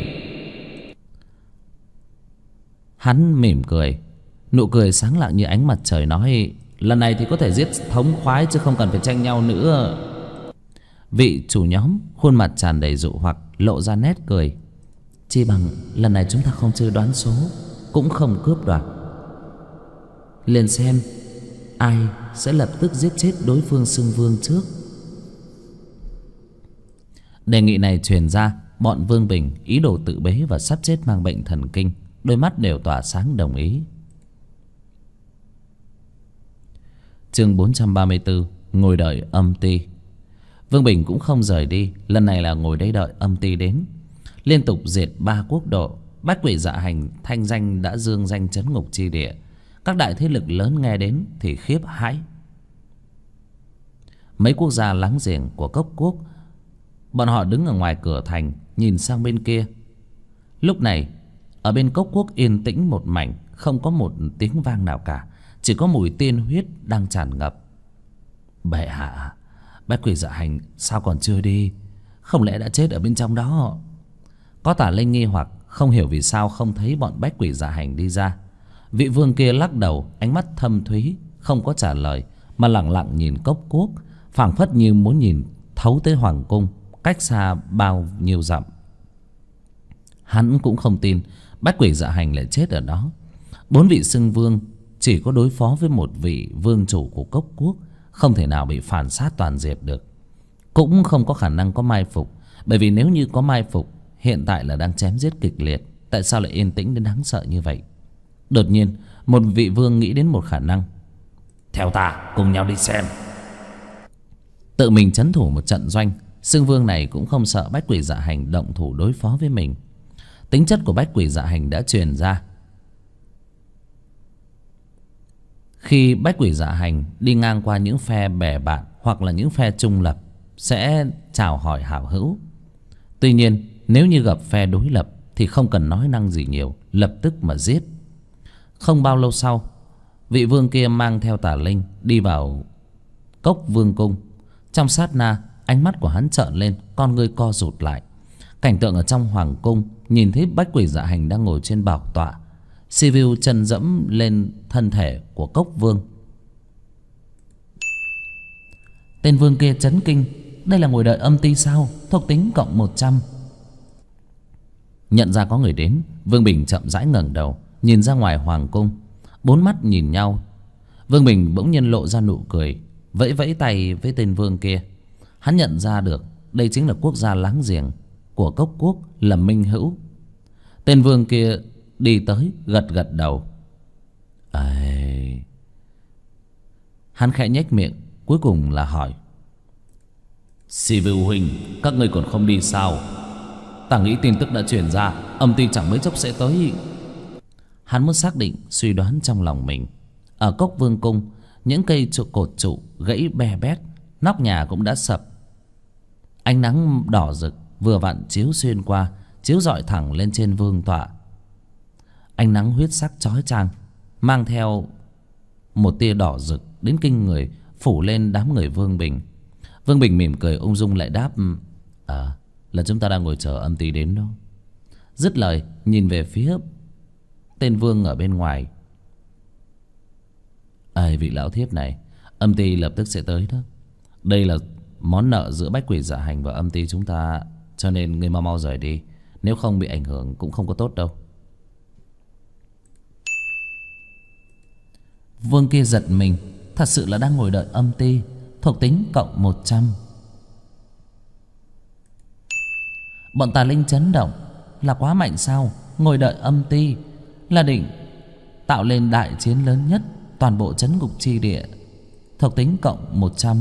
Hắn mỉm cười, nụ cười sáng lạng như ánh mặt trời, nói: lần này thì có thể giết thống khoái chứ không cần phải tranh nhau nữa. Vị chủ nhóm khuôn mặt tràn đầy dụ hoặc, lộ ra nét cười. Chi bằng lần này chúng ta không chơi đoán số, cũng không cướp đoạt, liền xem ai sẽ lập tức giết chết đối phương xưng vương trước. Đề nghị này truyền ra, bọn Vương Bình ý đồ tự bế và sắp chết mang bệnh thần kinh, đôi mắt đều tỏa sáng đồng ý. Chương 434. Ngồi đợi âm ti. Vương Bình cũng không rời đi. Lần này là ngồi đây đợi âm ti đến. Liên tục diệt 3 quốc độ, bách quỷ dạ hành thanh danh đã dương danh trấn ngục chi địa. Các đại thế lực lớn nghe đến thì khiếp hãi. Mấy quốc gia láng giềng của Cốc Quốc, bọn họ đứng ở ngoài cửa thành nhìn sang bên kia. Lúc này ở bên Cốc Quốc yên tĩnh một mảnh, không có một tiếng vang nào cả, chỉ có mùi tiên huyết đang tràn ngập. Bệ hạ, bách quỷ dạ hành sao còn chưa đi? Không lẽ đã chết ở bên trong đó? Có Tả Linh nghi hoặc không hiểu vì sao không thấy bọn bách quỷ dạ hành đi ra. Vị vương kia lắc đầu, ánh mắt thâm thúy, không có trả lời, mà lặng lặng nhìn Cốc Quốc, phảng phất như muốn nhìn thấu tới hoàng cung cách xa bao nhiêu dặm. Hắn cũng không tin bách quỷ dạ hành lại chết ở đó. 4 vị xưng vương chỉ có đối phó với một vị vương chủ của Cốc Quốc, không thể nào bị phản sát toàn diệt được. Cũng không có khả năng có mai phục, bởi vì nếu như có mai phục, hiện tại là đang chém giết kịch liệt. Tại sao lại yên tĩnh đến đáng sợ như vậy? Đột nhiên một vị vương nghĩ đến một khả năng. Theo ta cùng nhau đi xem. Tự mình trấn thủ một trận doanh. Xưng vương này cũng không sợ bách quỷ dạ hành động thủ đối phó với mình. Tính chất của bách quỷ dạ hành đã truyền ra. Khi bách quỷ dạ hành đi ngang qua những phe bè bạn hoặc là những phe trung lập, sẽ chào hỏi hảo hữu. Tuy nhiên nếu như gặp phe đối lập thì không cần nói năng gì nhiều, lập tức mà giết. Không bao lâu sau, vị vương kia mang theo Tả Linh đi vào Cốc Vương cung. Trong sát na, ánh mắt của hắn trợn lên, con ngươi co rụt lại. Cảnh tượng ở trong hoàng cung, nhìn thấy bách quỷ dạ hành đang ngồi trên bảo tọa. Sivu chân dẫm lên thân thể của Cốc Vương. Tên vương kia chấn kinh. Đây là ngồi đợi âm ti sao? Thuộc tính cộng 100. Nhận ra có người đến, Vương Bình chậm rãi ngẩng đầu, nhìn ra ngoài hoàng cung. 4 mắt nhìn nhau. Vương Bình bỗng nhiên lộ ra nụ cười, vẫy vẫy tay với tên vương kia. Hắn nhận ra được đây chính là quốc gia láng giềng của Cốc Quốc, là Minh Hữu. Tên vương kia đi tới, gật gật đầu. Hắn khẽ nhếch miệng, cuối cùng là hỏi. Sivu huynh, các ngươi còn không đi sao? Ta nghĩ tin tức đã truyền ra, âm ti chẳng mấy chốc sẽ tới. Hắn muốn xác định suy đoán trong lòng mình. Ở Cốc Vương cung, những cây cột trụ gãy be bét, nóc nhà cũng đã sập. Ánh nắng đỏ rực vừa vặn chiếu xuyên qua, chiếu rọi thẳng lên trên vương tọa. Ánh nắng huyết sắc chói chang, mang theo một tia đỏ rực đến kinh người, phủ lên đám người Vương Bình. Vương Bình mỉm cười ung dung lại đáp. Là chúng ta đang ngồi chờ âm ti đến đó. Dứt lời nhìn về phía tên vương ở bên ngoài. Vị lão thiết này, âm ti lập tức sẽ tới đó. Đây là món nợ giữa bách quỷ dạ hành và âm ti chúng ta, cho nên ngươi mau mau rời đi, nếu không bị ảnh hưởng cũng không có tốt đâu. Vương kia giật mình, thật sự là đang ngồi đợi âm ti. Thuộc tính cộng 100. Bọn Tà Linh chấn động. Là quá mạnh sao? Ngồi đợi âm ti là định tạo lên đại chiến lớn nhất toàn bộ trấn ngục chi địa. Thuộc tính cộng 100.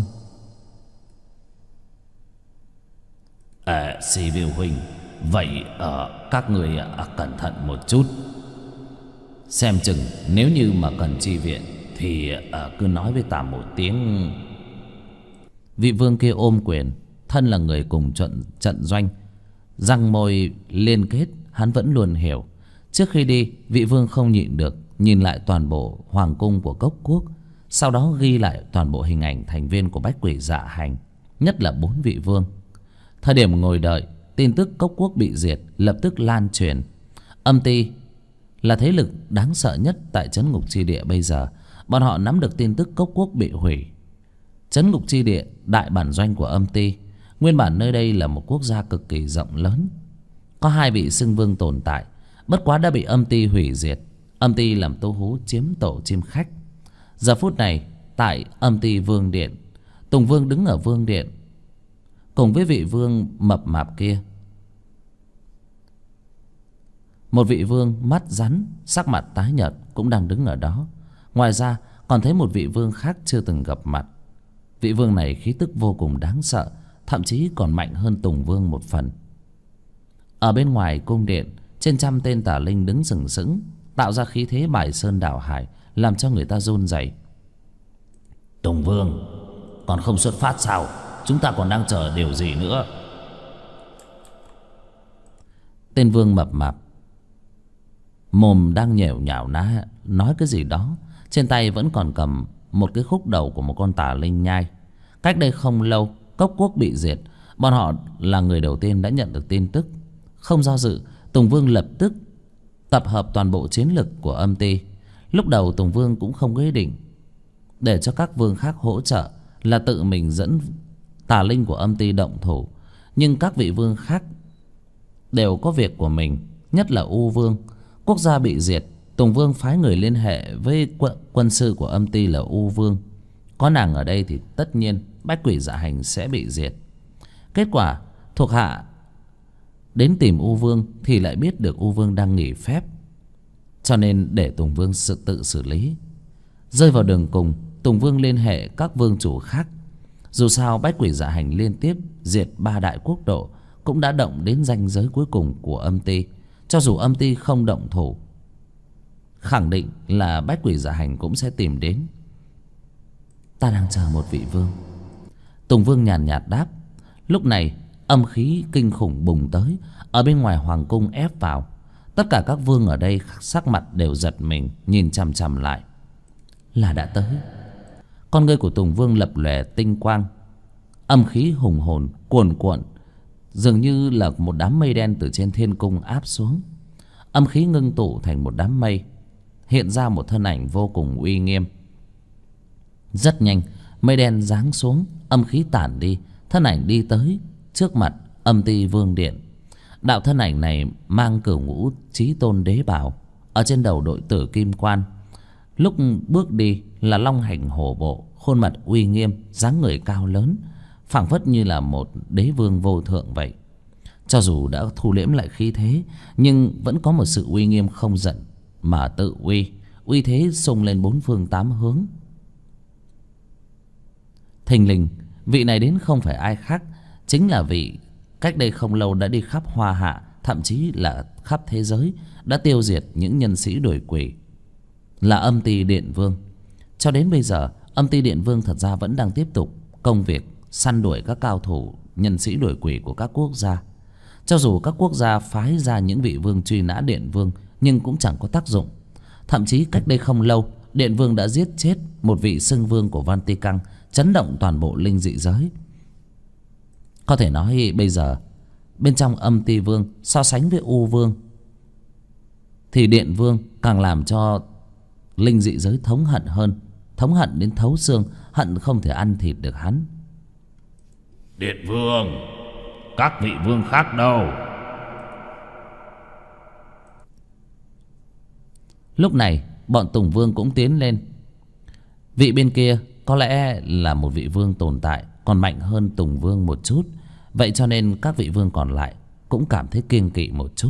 Sivu huynh, vậy các người cẩn thận một chút. Xem chừng nếu như mà cần chi viện thì cứ nói với ta một tiếng. Vị vương kia ôm quyền, thân là người cùng trận doanh, răng môi liên kết, hắn vẫn luôn hiểu. Trước khi đi, vị vương không nhịn được nhìn lại toàn bộ hoàng cung của Cốc Quốc, sau đó ghi lại toàn bộ hình ảnh thành viên của bách quỷ dạ hành, nhất là 4 vị vương. Thời điểm ngồi đợi, tin tức Cốc Quốc bị diệt lập tức lan truyền. Âm ti là thế lực đáng sợ nhất tại trấn ngục chi địa bây giờ. Bọn họ nắm được tin tức Cốc Quốc bị hủy. Trấn ngục chi địa, đại bản doanh của âm ti. Nguyên bản nơi đây là một quốc gia cực kỳ rộng lớn, có 2 vị xưng vương tồn tại, bất quá đã bị âm ti hủy diệt. Âm ti làm tố hú chiếm tổ chim khách. Giờ phút này tại âm ti vương điện, Tùng Vương đứng ở vương điện cùng với vị vương mập mạp kia. Một vị vương mắt rắn, sắc mặt tái nhợt cũng đang đứng ở đó. Ngoài ra còn thấy một vị vương khác chưa từng gặp mặt. Vị vương này khí tức vô cùng đáng sợ, thậm chí còn mạnh hơn Tùng Vương một phần. Ở bên ngoài cung điện, trên trăm tên tà linh đứng sừng sững, tạo ra khí thế bài sơn đảo hải, làm cho người ta run rẩy. Tùng Vương còn không xuất phát sao? Chúng ta còn đang chờ điều gì nữa? Tên vương mập mạp mồm đang nhểu nhảo nói cái gì đó, trên tay vẫn còn cầm một cái khúc đầu của một con tà linh nhai. Cách đây không lâu, Cốc Quốc bị diệt, bọn họ là người đầu tiên đã nhận được tin tức. Không do dự, Tùng Vương lập tức tập hợp toàn bộ chiến lực của âm ty. Lúc đầu Tùng Vương cũng không có ý định để cho các vương khác hỗ trợ, là tự mình dẫn tà linh của âm ty động thủ. Nhưng các vị vương khác đều có việc của mình, nhất là U Vương. Quốc gia bị diệt, Tùng Vương phái người liên hệ với quân sư của âm ty là U Vương. Có nàng ở đây thì tất nhiên Bách Quỷ Dạ Hành sẽ bị diệt. Kết quả thuộc hạ đến tìm U Vương thì lại biết được U Vương đang nghỉ phép, cho nên để Tùng Vương tự xử lý. Rơi vào đường cùng, Tùng Vương liên hệ các vương chủ khác. Dù sao Bách Quỷ Dạ Hành liên tiếp diệt 3 đại quốc độ, cũng đã động đến ranh giới cuối cùng của âm ty. Cho dù âm ty không động thủ, khẳng định là Bách Quỷ Dạ Hành cũng sẽ tìm đến. Ta đang chờ một vị vương. Tùng Vương nhàn nhạt đáp. Lúc này âm khí kinh khủng bùng tới, ở bên ngoài hoàng cung ép vào. Tất cả các vương ở đây sắc mặt đều giật mình, nhìn chằm chằm lại. Là đã tới. Con ngươi của Tùng Vương lập lòe tinh quang, âm khí hùng hồn cuồn cuộn, dường như là một đám mây đen từ trên thiên cung áp xuống. Âm khí ngưng tụ thành một đám mây, hiện ra một thân ảnh vô cùng uy nghiêm. Rất nhanh, mây đen giáng xuống, âm khí tản đi, thân ảnh đi tới trước mặt âm ty vương điện. Đạo thân ảnh này mang cửu ngũ chí tôn đế bào, ở trên đầu đội tử kim quan. Lúc bước đi là long hành hổ bộ, khuôn mặt uy nghiêm, dáng người cao lớn, phảng phất như là một đế vương vô thượng vậy. Cho dù đã thu liễm lại khí thế, nhưng vẫn có một sự uy nghiêm không giận mà tự uy, uy thế xông lên bốn phương tám hướng. Thình lình, vị này đến không phải ai khác, chính là vị cách đây không lâu đã đi khắp Hoa Hạ, thậm chí là khắp thế giới, đã tiêu diệt những nhân sĩ đuổi quỷ, là âm ty Điện Vương. Cho đến bây giờ, âm ty Điện Vương thật ra vẫn đang tiếp tục công việc săn đuổi các cao thủ nhân sĩ đuổi quỷ của các quốc gia. Cho dù các quốc gia phái ra những vị vương truy nã Điện Vương, nhưng cũng chẳng có tác dụng. Thậm chí cách đây không lâu, Điện Vương đã giết chết một vị xưng vương của Văn Ti Căng, chấn động toàn bộ linh dị giới. Có thể nói bây giờ bên trong âm ty vương so sánh với U Vương thì Điện Vương càng làm cho linh dị giới thống hận hơn, thống hận đến thấu xương, hận không thể ăn thịt được hắn. Điện Vương, các vị vương khác đâu? Lúc này bọn Tùng Vương cũng tiến lên. Vị bên kia có lẽ là một vị vương tồn tại còn mạnh hơn Tùng Vương một chút, vậy cho nên các vị vương còn lại cũng cảm thấy kiêng kỵ một chút.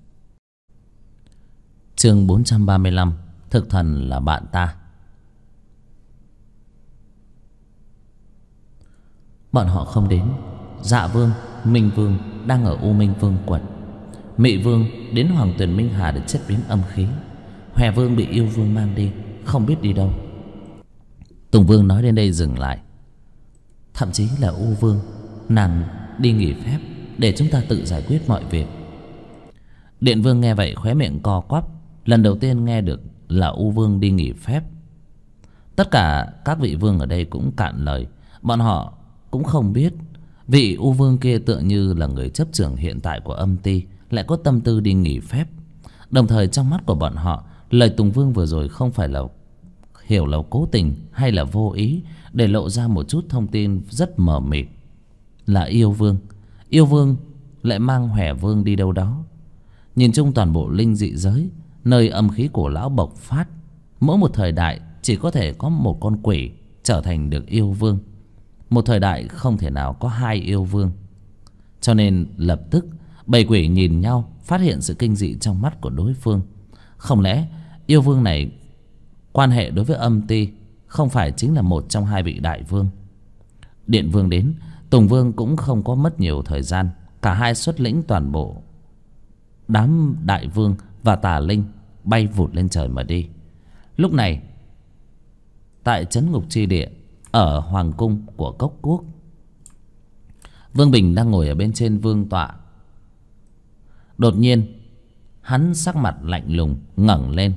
Chương 435, thực thần là bạn ta. Bọn họ không đến. Dạ Vương, Minh Vương đang ở U Minh Vương quận. Mị Vương đến Hoàng Tuyền Minh Hà để chất biến âm khí. Hòe Vương bị Yêu Vương mang đi, không biết đi đâu. Tùng Vương nói đến đây dừng lại. Thậm chí là U Vương, nàng đi nghỉ phép để chúng ta tự giải quyết mọi việc. Điện Vương nghe vậy khóe miệng co quắp, lần đầu tiên nghe được là U Vương đi nghỉ phép. Tất cả các vị vương ở đây cũng cạn lời. Bọn họ cũng không biết vị U Vương kia tựa như là người chấp trưởng hiện tại của âm ty lại có tâm tư đi nghỉ phép. Đồng thời trong mắt của bọn họ, lời Tùng Vương vừa rồi không phải là hiểu là cố tình hay là vô ý, để lộ ra một chút thông tin rất mờ mịt, là Yêu Vương. Yêu Vương lại mang Hòe Vương đi đâu đó. Nhìn chung toàn bộ linh dị giới, nơi âm khí cổ lão bộc phát, mỗi một thời đại chỉ có thể có một con quỷ trở thành được Yêu Vương. Một thời đại không thể nào có hai Yêu Vương. Cho nên lập tức bầy quỷ nhìn nhau, phát hiện sự kinh dị trong mắt của đối phương. Không lẽ Yêu Vương này quan hệ đối với âm ty không phải chính là một trong hai vị đại vương. Điện vương đến, Tùng vương cũng không có mất nhiều thời gian. Cả hai xuất lĩnh toàn bộ đám đại vương và tà linh bay vụt lên trời mà đi. Lúc này tại trấn ngục chi địa ở hoàng cung của Cốc Quốc, Vương Bình đang ngồi ở bên trên vương tọa. Đột nhiên hắn sắc mặt lạnh lùng ngẩng lên.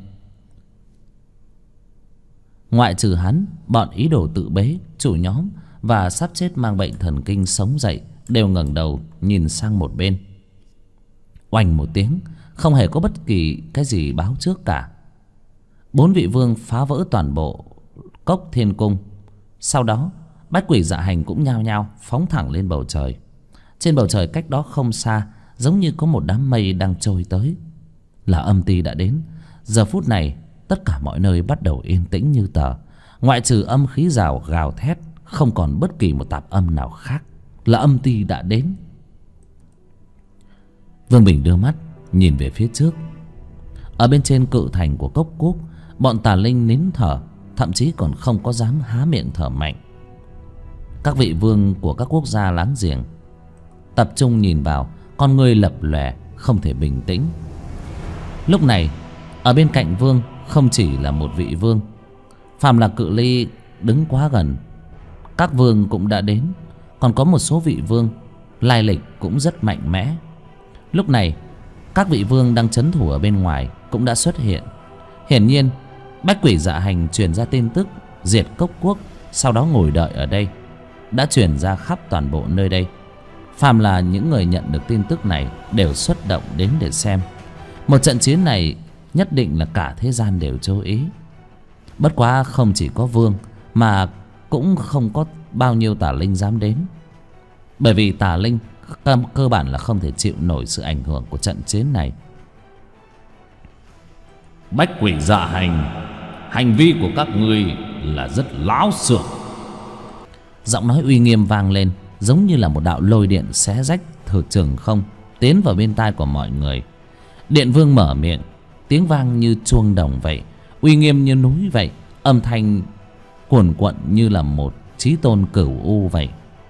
Ngoại trừ hắn, bọn ý đồ tự bế, chủ nhóm và sắp chết mang bệnh thần kinh sống dậy đều ngẩng đầu nhìn sang một bên. Oanh một tiếng, không hề có bất kỳ cái gì báo trước cả. 4 vị vương phá vỡ toàn bộ Cốc Thiên Cung. Sau đó bách quỷ dạ hành cũng nhao nhao phóng thẳng lên bầu trời. Trên bầu trời cách đó không xa, giống như có một đám mây đang trôi tới, là âm ty đã đến. Giờ phút này tất cả mọi nơi bắt đầu yên tĩnh như tờ, ngoại trừ âm khí rào gào thét, không còn bất kỳ một tạp âm nào khác, là âm ty đã đến. Vương Bình đưa mắt nhìn về phía trước. Ở bên trên cự thành của Cốc Quốc, bọn tà linh nín thở, thậm chí còn không có dám há miệng thở mạnh. Các vị vương của các quốc gia láng giềng tập trung nhìn vào, con người lập lòe, không thể bình tĩnh. Lúc này ở bên cạnh vương không chỉ là một vị vương, phàm là cự ly đứng quá gần, các vương cũng đã đến. Còn có một số vị vương lai lịch cũng rất mạnh mẽ. Lúc này các vị vương đang trấn thủ ở bên ngoài cũng đã xuất hiện. Hiển nhiên bách quỷ dạ hành truyền ra tin tức diệt Cốc Quốc, sau đó ngồi đợi ở đây, đã truyền ra khắp toàn bộ nơi đây. Phàm là những người nhận được tin tức này đều xuất động đến để xem. Một trận chiến này nhất định là cả thế gian đều chú ý. Bất quá không chỉ có vương mà cũng không có bao nhiêu tà linh dám đến, bởi vì tà linh cơ bản là không thể chịu nổi sự ảnh hưởng của trận chiến này. Bách quỷ dạ hành, hành vi của các ngươi là rất láo xược. Giọng nói uy nghiêm vang lên, giống như là một đạo lôi điện xé rách thử chừng không tiến vào bên tai của mọi người. Điện vương mở miệng, tiếng vang như chuông đồng vậy, uy nghiêm như núi vậy, âm thanh cuồn cuộn như là một chí tôn cửu u vậy.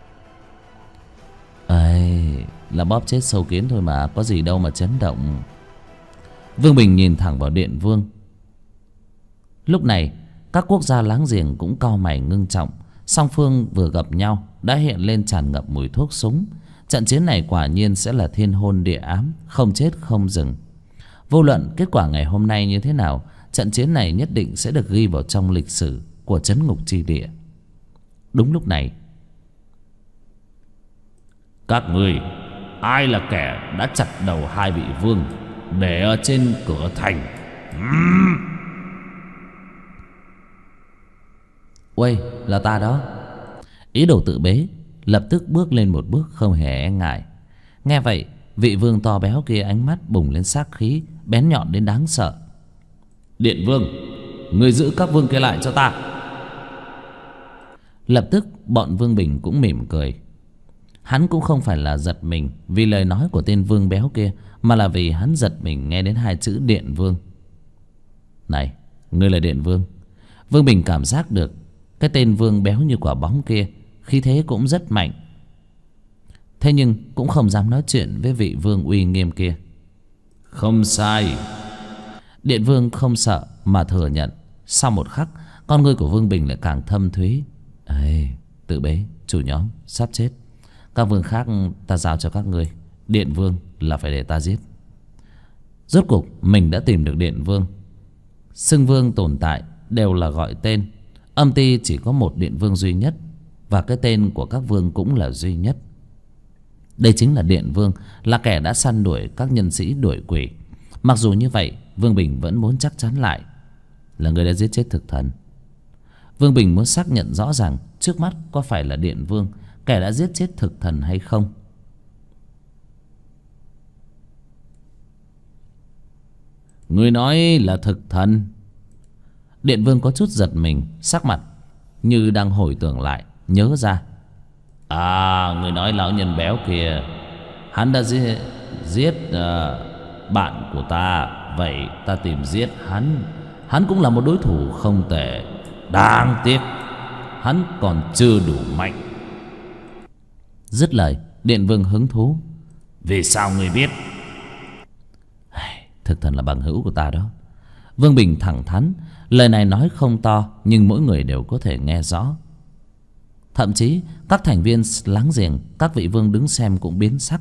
Ấy, là bóp chết sâu kiến thôi mà, có gì đâu mà chấn động. Vương Bình nhìn thẳng vào điện vương. Lúc này các quốc gia láng giềng cũng cau mày ngưng trọng. Song phương vừa gặp nhau đã hiện lên tràn ngập mùi thuốc súng. Trận chiến này quả nhiên sẽ là thiên hôn địa ám, không chết không dừng. Vô luận kết quả ngày hôm nay như thế nào, trận chiến này nhất định sẽ được ghi vào trong lịch sử của trấn ngục chi địa. Đúng lúc này, các ngươi ai là kẻ đã chặt đầu hai vị vương để ở trên cửa thành? Uầy, là ta đó. Ý đồ tự bế lập tức bước lên một bước không hề e ngại. Nghe vậy, vị vương to béo kia ánh mắt bùng lên sát khí bén nhọn đến đáng sợ. Điện vương, người giữ các vương kia lại cho ta. Lập tức bọn Vương Bình cũng mỉm cười. Hắn cũng không phải là giật mình vì lời nói của tên vương béo kia, mà là vì hắn giật mình nghe đến hai chữ điện vương. Này, ngươi là điện vương? Vương Bình cảm giác được cái tên vương béo như quả bóng kia khí thế cũng rất mạnh. Thế nhưng cũng không dám nói chuyện với vị vương uy nghiêm kia. Không sai. Điện vương không sợ mà thừa nhận. Sau một khắc, con ngươi của Vương Bình lại càng thâm thúy. Ê, tự bế, chủ nhóm, sắp chết. Các vương khác ta giao cho các ngươi, điện vương là phải để ta giết. Rốt cuộc mình đã tìm được điện vương. Xưng vương tồn tại đều là gọi tên. Âm ty chỉ có một điện vương duy nhất, và cái tên của các vương cũng là duy nhất. Đây chính là điện vương, là kẻ đã săn đuổi các nhân sĩ đuổi quỷ. Mặc dù như vậy, Vương Bình vẫn muốn chắc chắn lại là người đã giết chết thực thần. Vương Bình muốn xác nhận rõ ràng trước mắt có phải là điện vương, kẻ đã giết chết thực thần hay không. Người nói là thực thần? Điện vương có chút giật mình, sắc mặt như đang hồi tưởng lại, nhớ ra. À, người nói lão nhân béo kia, hắn đã giết bạn của ta. Vậy ta tìm giết hắn, hắn cũng là một đối thủ không tệ. Đáng tiếc hắn còn chưa đủ mạnh. Dứt lời, Điện Vương hứng thú. Vì sao ngươi biết? Thực thần là bằng hữu của ta đó. Vương Bình thẳng thắn. Lời này nói không to, nhưng mỗi người đều có thể nghe rõ. Thậm chí các thành viên láng giềng, các vị vương đứng xem cũng biến sắc.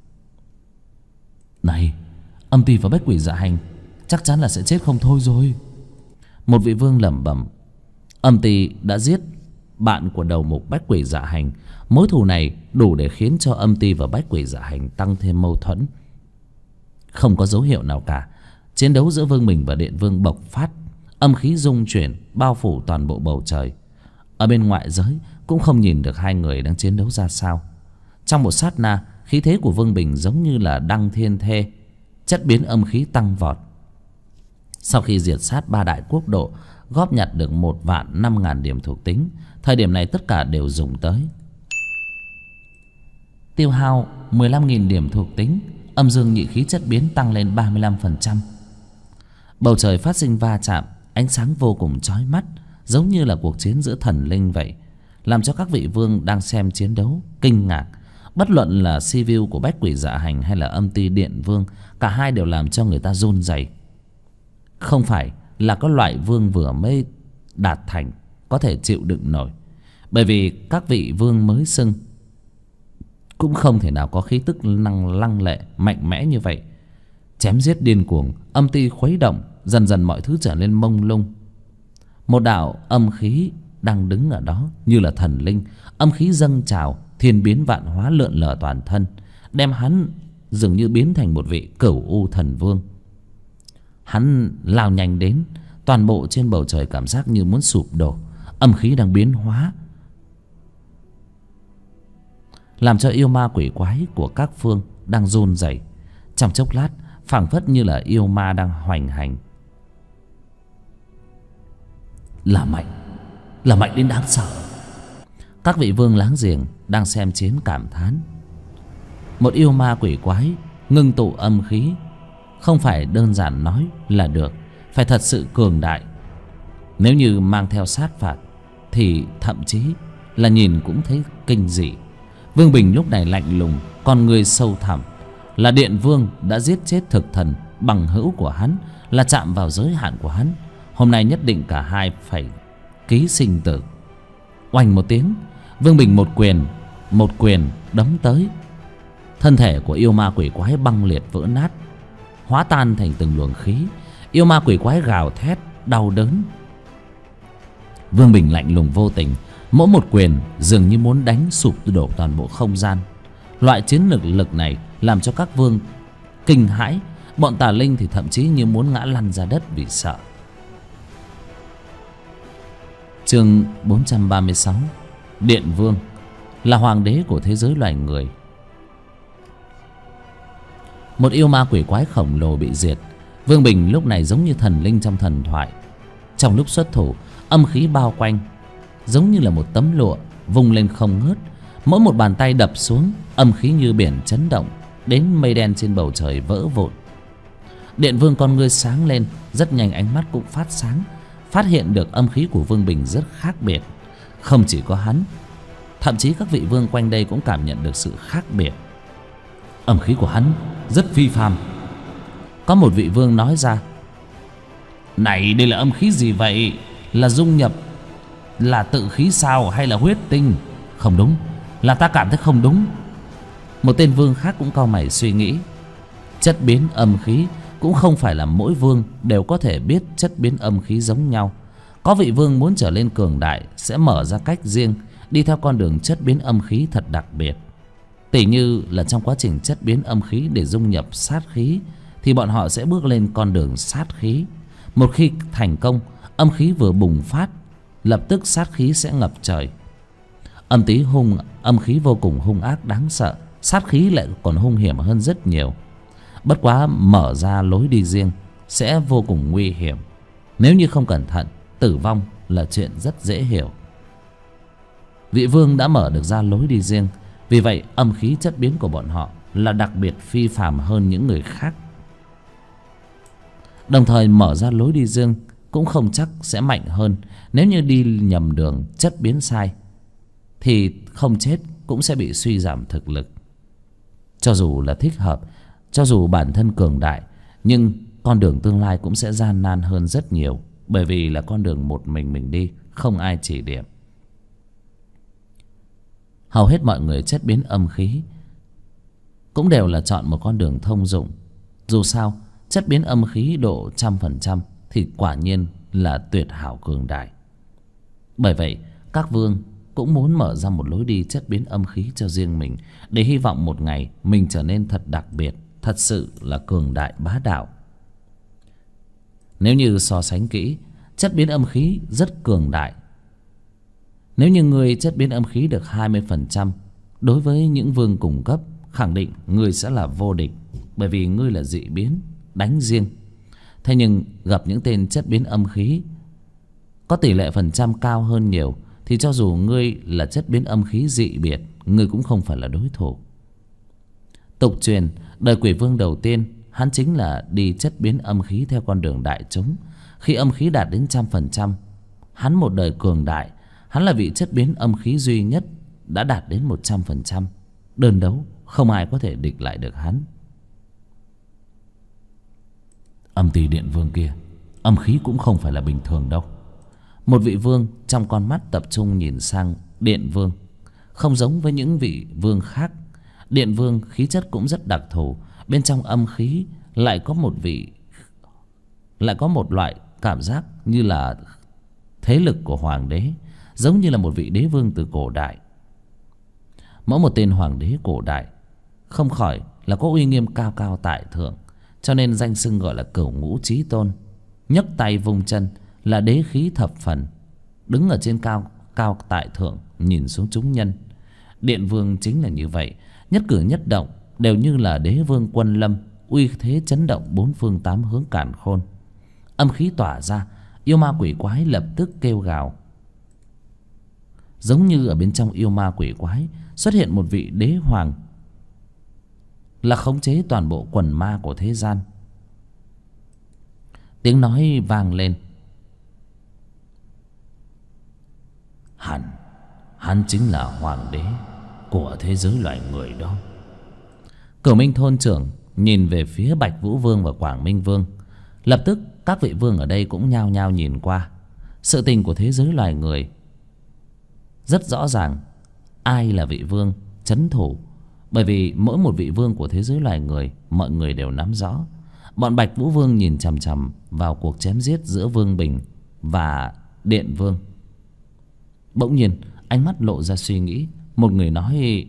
Này, Âm Ty và Bách Quỷ Dạ Hành chắc chắn là sẽ chết không thôi rồi. Một vị vương lẩm bẩm. Âm Ty đã giết bạn của đầu mục Bách Quỷ Dạ Hành. Mối thù này đủ để khiến cho Âm Ty và Bách Quỷ Dạ Hành tăng thêm mâu thuẫn. Không có dấu hiệu nào cả. Chiến đấu giữa Vương Bình và Điện Vương bộc phát. Âm khí rung chuyển bao phủ toàn bộ bầu trời. Ở bên ngoại giới cũng không nhìn được hai người đang chiến đấu ra sao. Trong một sát na, khí thế của Vương Bình giống như là đăng thiên thê. Chất biến âm khí tăng vọt. Sau khi diệt sát 3 đại quốc độ, góp nhặt được 1.005.000 điểm thuộc tính. Thời điểm này tất cả đều dùng tới. Tiêu hao 15.000 điểm thuộc tính. Âm dương nhị khí chất biến tăng lên 35%. Bầu trời phát sinh va chạm, ánh sáng vô cùng chói mắt, giống như là cuộc chiến giữa thần linh vậy, làm cho các vị vương đang xem chiến đấu kinh ngạc. Bất luận là si view của Bách Quỷ Dạ Hành hay là Âm Ty Điện Vương, cả hai đều làm cho người ta run rẩy. Không phải là có loại vương vừa mới đạt thành có thể chịu đựng nổi, bởi vì các vị vương mới xưng cũng không thể nào có khí tức lăng lệ mạnh mẽ như vậy. Chém giết điên cuồng, âm ty khuấy động, dần dần mọi thứ trở nên mông lung. Một đạo âm khí đang đứng ở đó như là thần linh. Âm khí dâng trào, thiên biến vạn hóa lượn lờ toàn thân, đem hắn dường như biến thành một vị cửu u thần vương. Hắn lao nhanh đến, toàn bộ trên bầu trời cảm giác như muốn sụp đổ. Âm khí đang biến hóa, làm cho yêu ma quỷ quái của các phương đang run rẩy. Trong chốc lát, phảng phất như là yêu ma đang hoành hành. Là mạnh đến đáng sợ. Các vị vương láng giềng đang xem chiến cảm thán. Một yêu ma quỷ quái ngưng tụ âm khí, không phải đơn giản nói là được, phải thật sự cường đại. Nếu như mang theo sát phạt thì thậm chí là nhìn cũng thấy kinh dị. Vương Bình lúc này lạnh lùng, con người sâu thẳm. Là Điện Vương đã giết chết thực thần bằng hữu của hắn, là chạm vào giới hạn của hắn. Hôm nay nhất định cả hai phải ký sinh tử. Oanh một tiếng, Vương Bình một quyền đấm tới. Thân thể của yêu ma quỷ quái băng liệt vỡ nát, hóa tan thành từng luồng khí. Yêu ma quỷ quái gào thét đau đớn. Vương Bình lạnh lùng vô tình, mỗi một quyền dường như muốn đánh sụp đổ toàn bộ không gian. Loại chiến lực này làm cho các vương kinh hãi. Bọn tà linh thì thậm chí như muốn ngã lăn ra đất vì sợ. Chương 436. Điện Vương là hoàng đế của thế giới loài người. Một yêu ma quỷ quái khổng lồ bị diệt. Vương Bình lúc này giống như thần linh trong thần thoại. Trong lúc xuất thủ, âm khí bao quanh, giống như là một tấm lụa vung lên không ngớt. Mỗi một bàn tay đập xuống, âm khí như biển chấn động, đến mây đen trên bầu trời vỡ vụn. Điện Vương con ngươi sáng lên, rất nhanh ánh mắt cũng phát sáng, phát hiện được âm khí của Vương Bình rất khác biệt. Không chỉ có hắn, thậm chí các vị vương quanh đây cũng cảm nhận được sự khác biệt. Âm khí của hắn rất phi phàm. Có một vị vương nói ra: "Này, đây là âm khí gì vậy? Là dung nhập, là tự khí sao, hay là huyết tinh? Không đúng, là ta cảm thấy không đúng." Một tên vương khác cũng cau mày suy nghĩ. Chất biến âm khí cũng không phải là mỗi vương đều có thể biết chất biến âm khí giống nhau. Có vị vương muốn trở lên cường đại sẽ mở ra cách riêng, đi theo con đường chất biến âm khí thật đặc biệt. Tỉ như là trong quá trình chất biến âm khí để dung nhập sát khí, thì bọn họ sẽ bước lên con đường sát khí. Một khi thành công, âm khí vừa bùng phát, lập tức sát khí sẽ ngập trời. Âm khí vô cùng hung ác đáng sợ, sát khí lại còn hung hiểm hơn rất nhiều. Bất quá mở ra lối đi riêng sẽ vô cùng nguy hiểm. Nếu như không cẩn thận, tử vong là chuyện rất dễ hiểu. Vị vương đã mở được ra lối đi riêng, vì vậy âm khí chất biến của bọn họ là đặc biệt phi phàm hơn những người khác. Đồng thời mở ra lối đi riêng cũng không chắc sẽ mạnh hơn. Nếu như đi nhầm đường, chất biến sai thì không chết cũng sẽ bị suy giảm thực lực. Cho dù là thích hợp, cho dù bản thân cường đại, nhưng con đường tương lai cũng sẽ gian nan hơn rất nhiều. Bởi vì là con đường một mình đi, không ai chỉ điểm. Hầu hết mọi người chất biến âm khí cũng đều là chọn một con đường thông dụng. Dù sao chất biến âm khí độ 100% thì quả nhiên là tuyệt hảo cường đại. Bởi vậy các vương cũng muốn mở ra một lối đi chất biến âm khí cho riêng mình, để hy vọng một ngày mình trở nên thật đặc biệt, thật sự là cường đại bá đạo. Nếu như so sánh kỹ, chất biến âm khí rất cường đại. Nếu như người chất biến âm khí được 20%, đối với những vương cùng cấp, khẳng định ngươi sẽ là vô địch, bởi vì ngươi là dị biến, đánh riêng. Thế nhưng gặp những tên chất biến âm khí có tỷ lệ phần trăm cao hơn nhiều, thì cho dù ngươi là chất biến âm khí dị biệt, ngươi cũng không phải là đối thủ. Tục truyền đời quỷ vương đầu tiên, hắn chính là đi chất biến âm khí theo con đường đại chúng. Khi âm khí đạt đến 100%, hắn một đời cường đại. Hắn là vị chất biến âm khí duy nhất đã đạt đến 100%. Đơn đấu không ai có thể địch lại được hắn. Âm Tỳ Điện Vương kia, âm khí cũng không phải là bình thường đâu. Một vị vương trong con mắt tập trung nhìn sang Điện Vương. Không giống với những vị vương khác, Điện Vương khí chất cũng rất đặc thù. Bên trong âm khí lại có một loại cảm giác như là thế lực của hoàng đế, giống như là một vị đế vương từ cổ đại. Mỗi một tên hoàng đế cổ đại không khỏi là có uy nghiêm cao cao tại thượng, cho nên danh xưng gọi là cửu ngũ chí tôn. Nhấc tay vung chân là đế khí thập phần, đứng ở trên cao tại thượng nhìn xuống chúng nhân. Điện Vương chính là như vậy, nhất cử nhất động đều như là đế vương quân lâm, uy thế chấn động bốn phương tám hướng càn khôn. Âm khí tỏa ra, yêu ma quỷ quái lập tức kêu gào. Giống như ở bên trong yêu ma quỷ quái xuất hiện một vị đế hoàng, là khống chế toàn bộ quần ma của thế gian. Tiếng nói vang lên: Hắn chính là hoàng đế của thế giới loài người đó. Cửu Minh thôn trưởng nhìn về phía Bạch Vũ Vương và Quảng Minh Vương. Lập tức các vị vương ở đây cũng nhao nhao nhìn qua. Sự tình của thế giới loài người rất rõ ràng ai là vị vương trấn thủ, bởi vì mỗi một vị vương của thế giới loài người mọi người đều nắm rõ. Bọn Bạch Vũ Vương nhìn chằm chằm vào cuộc chém giết giữa Vương Bình và Điện Vương. Bỗng nhiên ánh mắt lộ ra suy nghĩ. Một người nói: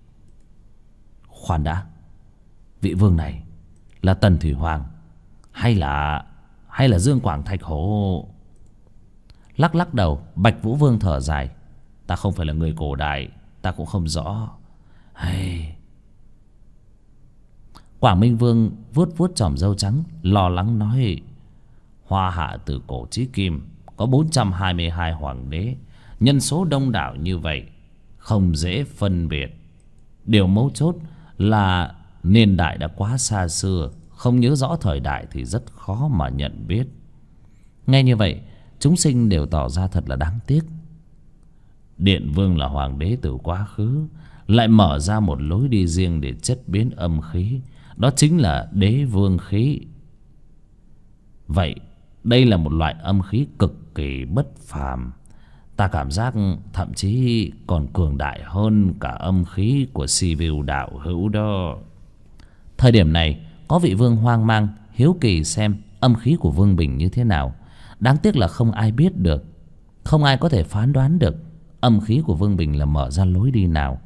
khoan đã, vị vương này là Tần Thủy Hoàng hay là Dương Quảng Thạch Hổ? Lắc lắc đầu, Bạch Vũ Vương thở dài: ta không phải là người cổ đại, ta cũng không rõ. Hay... Quảng Minh Vương vuốt vuốt chòm râu trắng, lo lắng nói: Hoa Hạ từ cổ chí kim có 422 hoàng đế, nhân số đông đảo như vậy không dễ phân biệt. Điều mấu chốt là niên đại đã quá xa xưa, không nhớ rõ thời đại thì rất khó mà nhận biết. Nghe như vậy, chúng sinh đều tỏ ra thật là đáng tiếc. Điện Vương là hoàng đế từ quá khứ, lại mở ra một lối đi riêng để chất biến âm khí, đó chính là đế vương khí. Vậy đây là một loại âm khí cực kỳ bất phàm. Ta cảm giác thậm chí còn cường đại hơn cả âm khí của Sibiu đạo hữu đó. Thời điểm này có vị vương hoang mang hiếu kỳ xem âm khí của Vương Bình như thế nào. Đáng tiếc là không ai biết được, không ai có thể phán đoán được âm khí của Vương Bình là mở ra lối đi nào.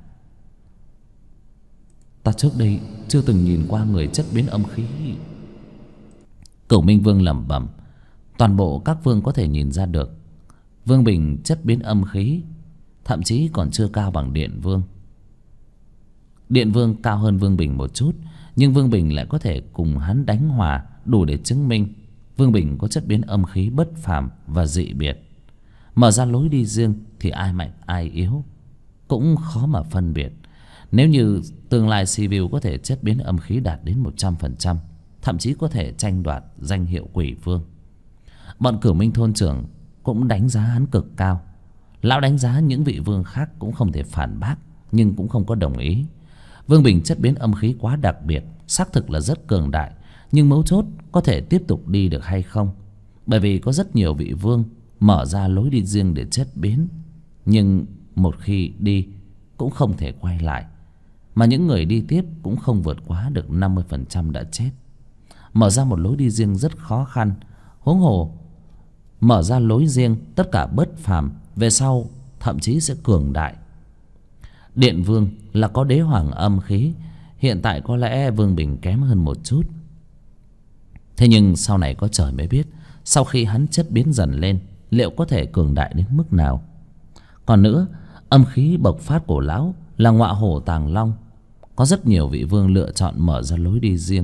Ta trước đây chưa từng nhìn qua người chất biến âm khí. Cửu Minh Vương lẩm bẩm. Toàn bộ các vương có thể nhìn ra được Vương Bình chất biến âm khí, thậm chí còn chưa cao bằng Điện Vương. Điện Vương cao hơn Vương Bình một chút, nhưng Vương Bình lại có thể cùng hắn đánh hòa, đủ để chứng minh Vương Bình có chất biến âm khí bất phàm và dị biệt. Mở ra lối đi riêng thì ai mạnh ai yếu cũng khó mà phân biệt. Nếu như tương lai Sibiu có thể chất biến âm khí đạt đến 100%, thậm chí có thể tranh đoạt danh hiệu Quỷ Vương. Bọn Cửu Minh thôn trưởng cũng đánh giá hắn cực cao. Lão đánh giá những vị vương khác cũng không thể phản bác, nhưng cũng không có đồng ý. Vương Bình chất biến âm khí quá đặc biệt, xác thực là rất cường đại, nhưng mấu chốt có thể tiếp tục đi được hay không. Bởi vì có rất nhiều vị vương mở ra lối đi riêng để chất biến, nhưng một khi đi cũng không thể quay lại. Mà những người đi tiếp cũng không vượt quá được 50% đã chết. Mở ra một lối đi riêng rất khó khăn, huống hồ mở ra lối riêng tất cả bất phàm về sau thậm chí sẽ cường đại. Điện Vương là có đế hoàng âm khí, hiện tại có lẽ Vương Bình kém hơn một chút. Thế nhưng sau này có trời mới biết, sau khi hắn chất biến dần lên liệu có thể cường đại đến mức nào. Còn nữa, âm khí bộc phát của lão là ngọa hổ tàng long, có rất nhiều vị vương lựa chọn mở ra lối đi riêng.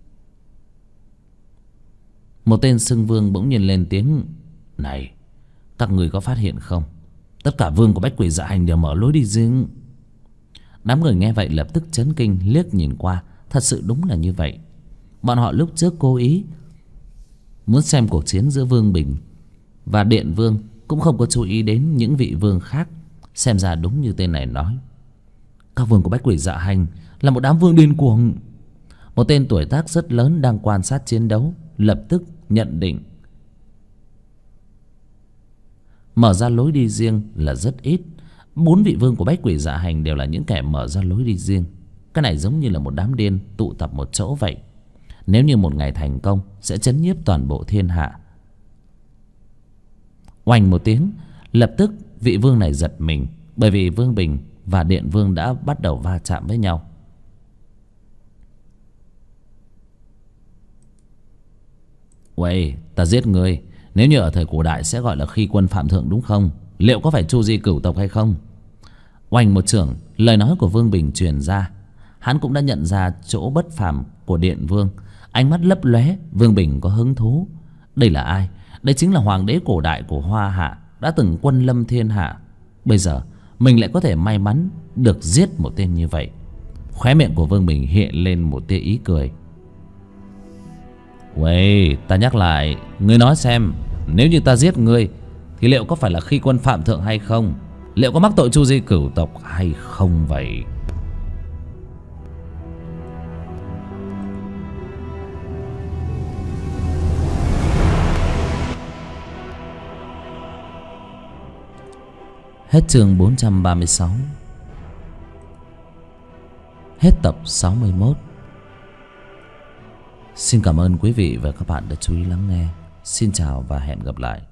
Một tên xưng vương bỗng nhiên lên tiếng: "Này, các người có phát hiện không? Tất cả vương của Bách Quỷ Dạ Hành đều mở lối đi riêng." Đám người nghe vậy lập tức chấn kinh, liếc nhìn qua. Thật sự đúng là như vậy. Bọn họ lúc trước cố ý muốn xem cuộc chiến giữa Vương Bình và Điện Vương, cũng không có chú ý đến những vị vương khác. Xem ra đúng như tên này nói, các vương của Bách Quỷ Dạ Hành là một đám vương điên cuồng. Một tên tuổi tác rất lớn đang quan sát chiến đấu lập tức nhận định mở ra lối đi riêng là rất ít. 4 vị vương của Bách Quỷ Dạ Hành đều là những kẻ mở ra lối đi riêng. Cái này giống như là một đám điên tụ tập một chỗ vậy. Nếu như một ngày thành công sẽ chấn nhiếp toàn bộ thiên hạ. Oanh một tiếng, lập tức vị vương này giật mình, bởi vì Vương Bình và Điện Vương đã bắt đầu va chạm với nhau. Uầy, ta giết ngươi, nếu như ở thời cổ đại sẽ gọi là khi quân phạm thượng đúng không? Liệu có phải chu di cửu tộc hay không? Oanh một chưởng, lời nói của Vương Bình truyền ra. Hắn cũng đã nhận ra chỗ bất phàm của Điện Vương. Ánh mắt lấp lóe, Vương Bình có hứng thú. Đây là ai? Đây chính là hoàng đế cổ đại của Hoa Hạ, đã từng quân lâm thiên hạ. Bây giờ mình lại có thể may mắn được giết một tên như vậy. Khóe miệng của Vương Bình hiện lên một tia ý cười. Uầy, ta nhắc lại, ngươi nói xem, nếu như ta giết ngươi thì liệu có phải là khi quân phạm thượng hay không? Liệu có mắc tội chu di cửu tộc hay không vậy? Hết chương 436. Hết tập 61. Xin cảm ơn quý vị và các bạn đã chú ý lắng nghe. Xin chào và hẹn gặp lại.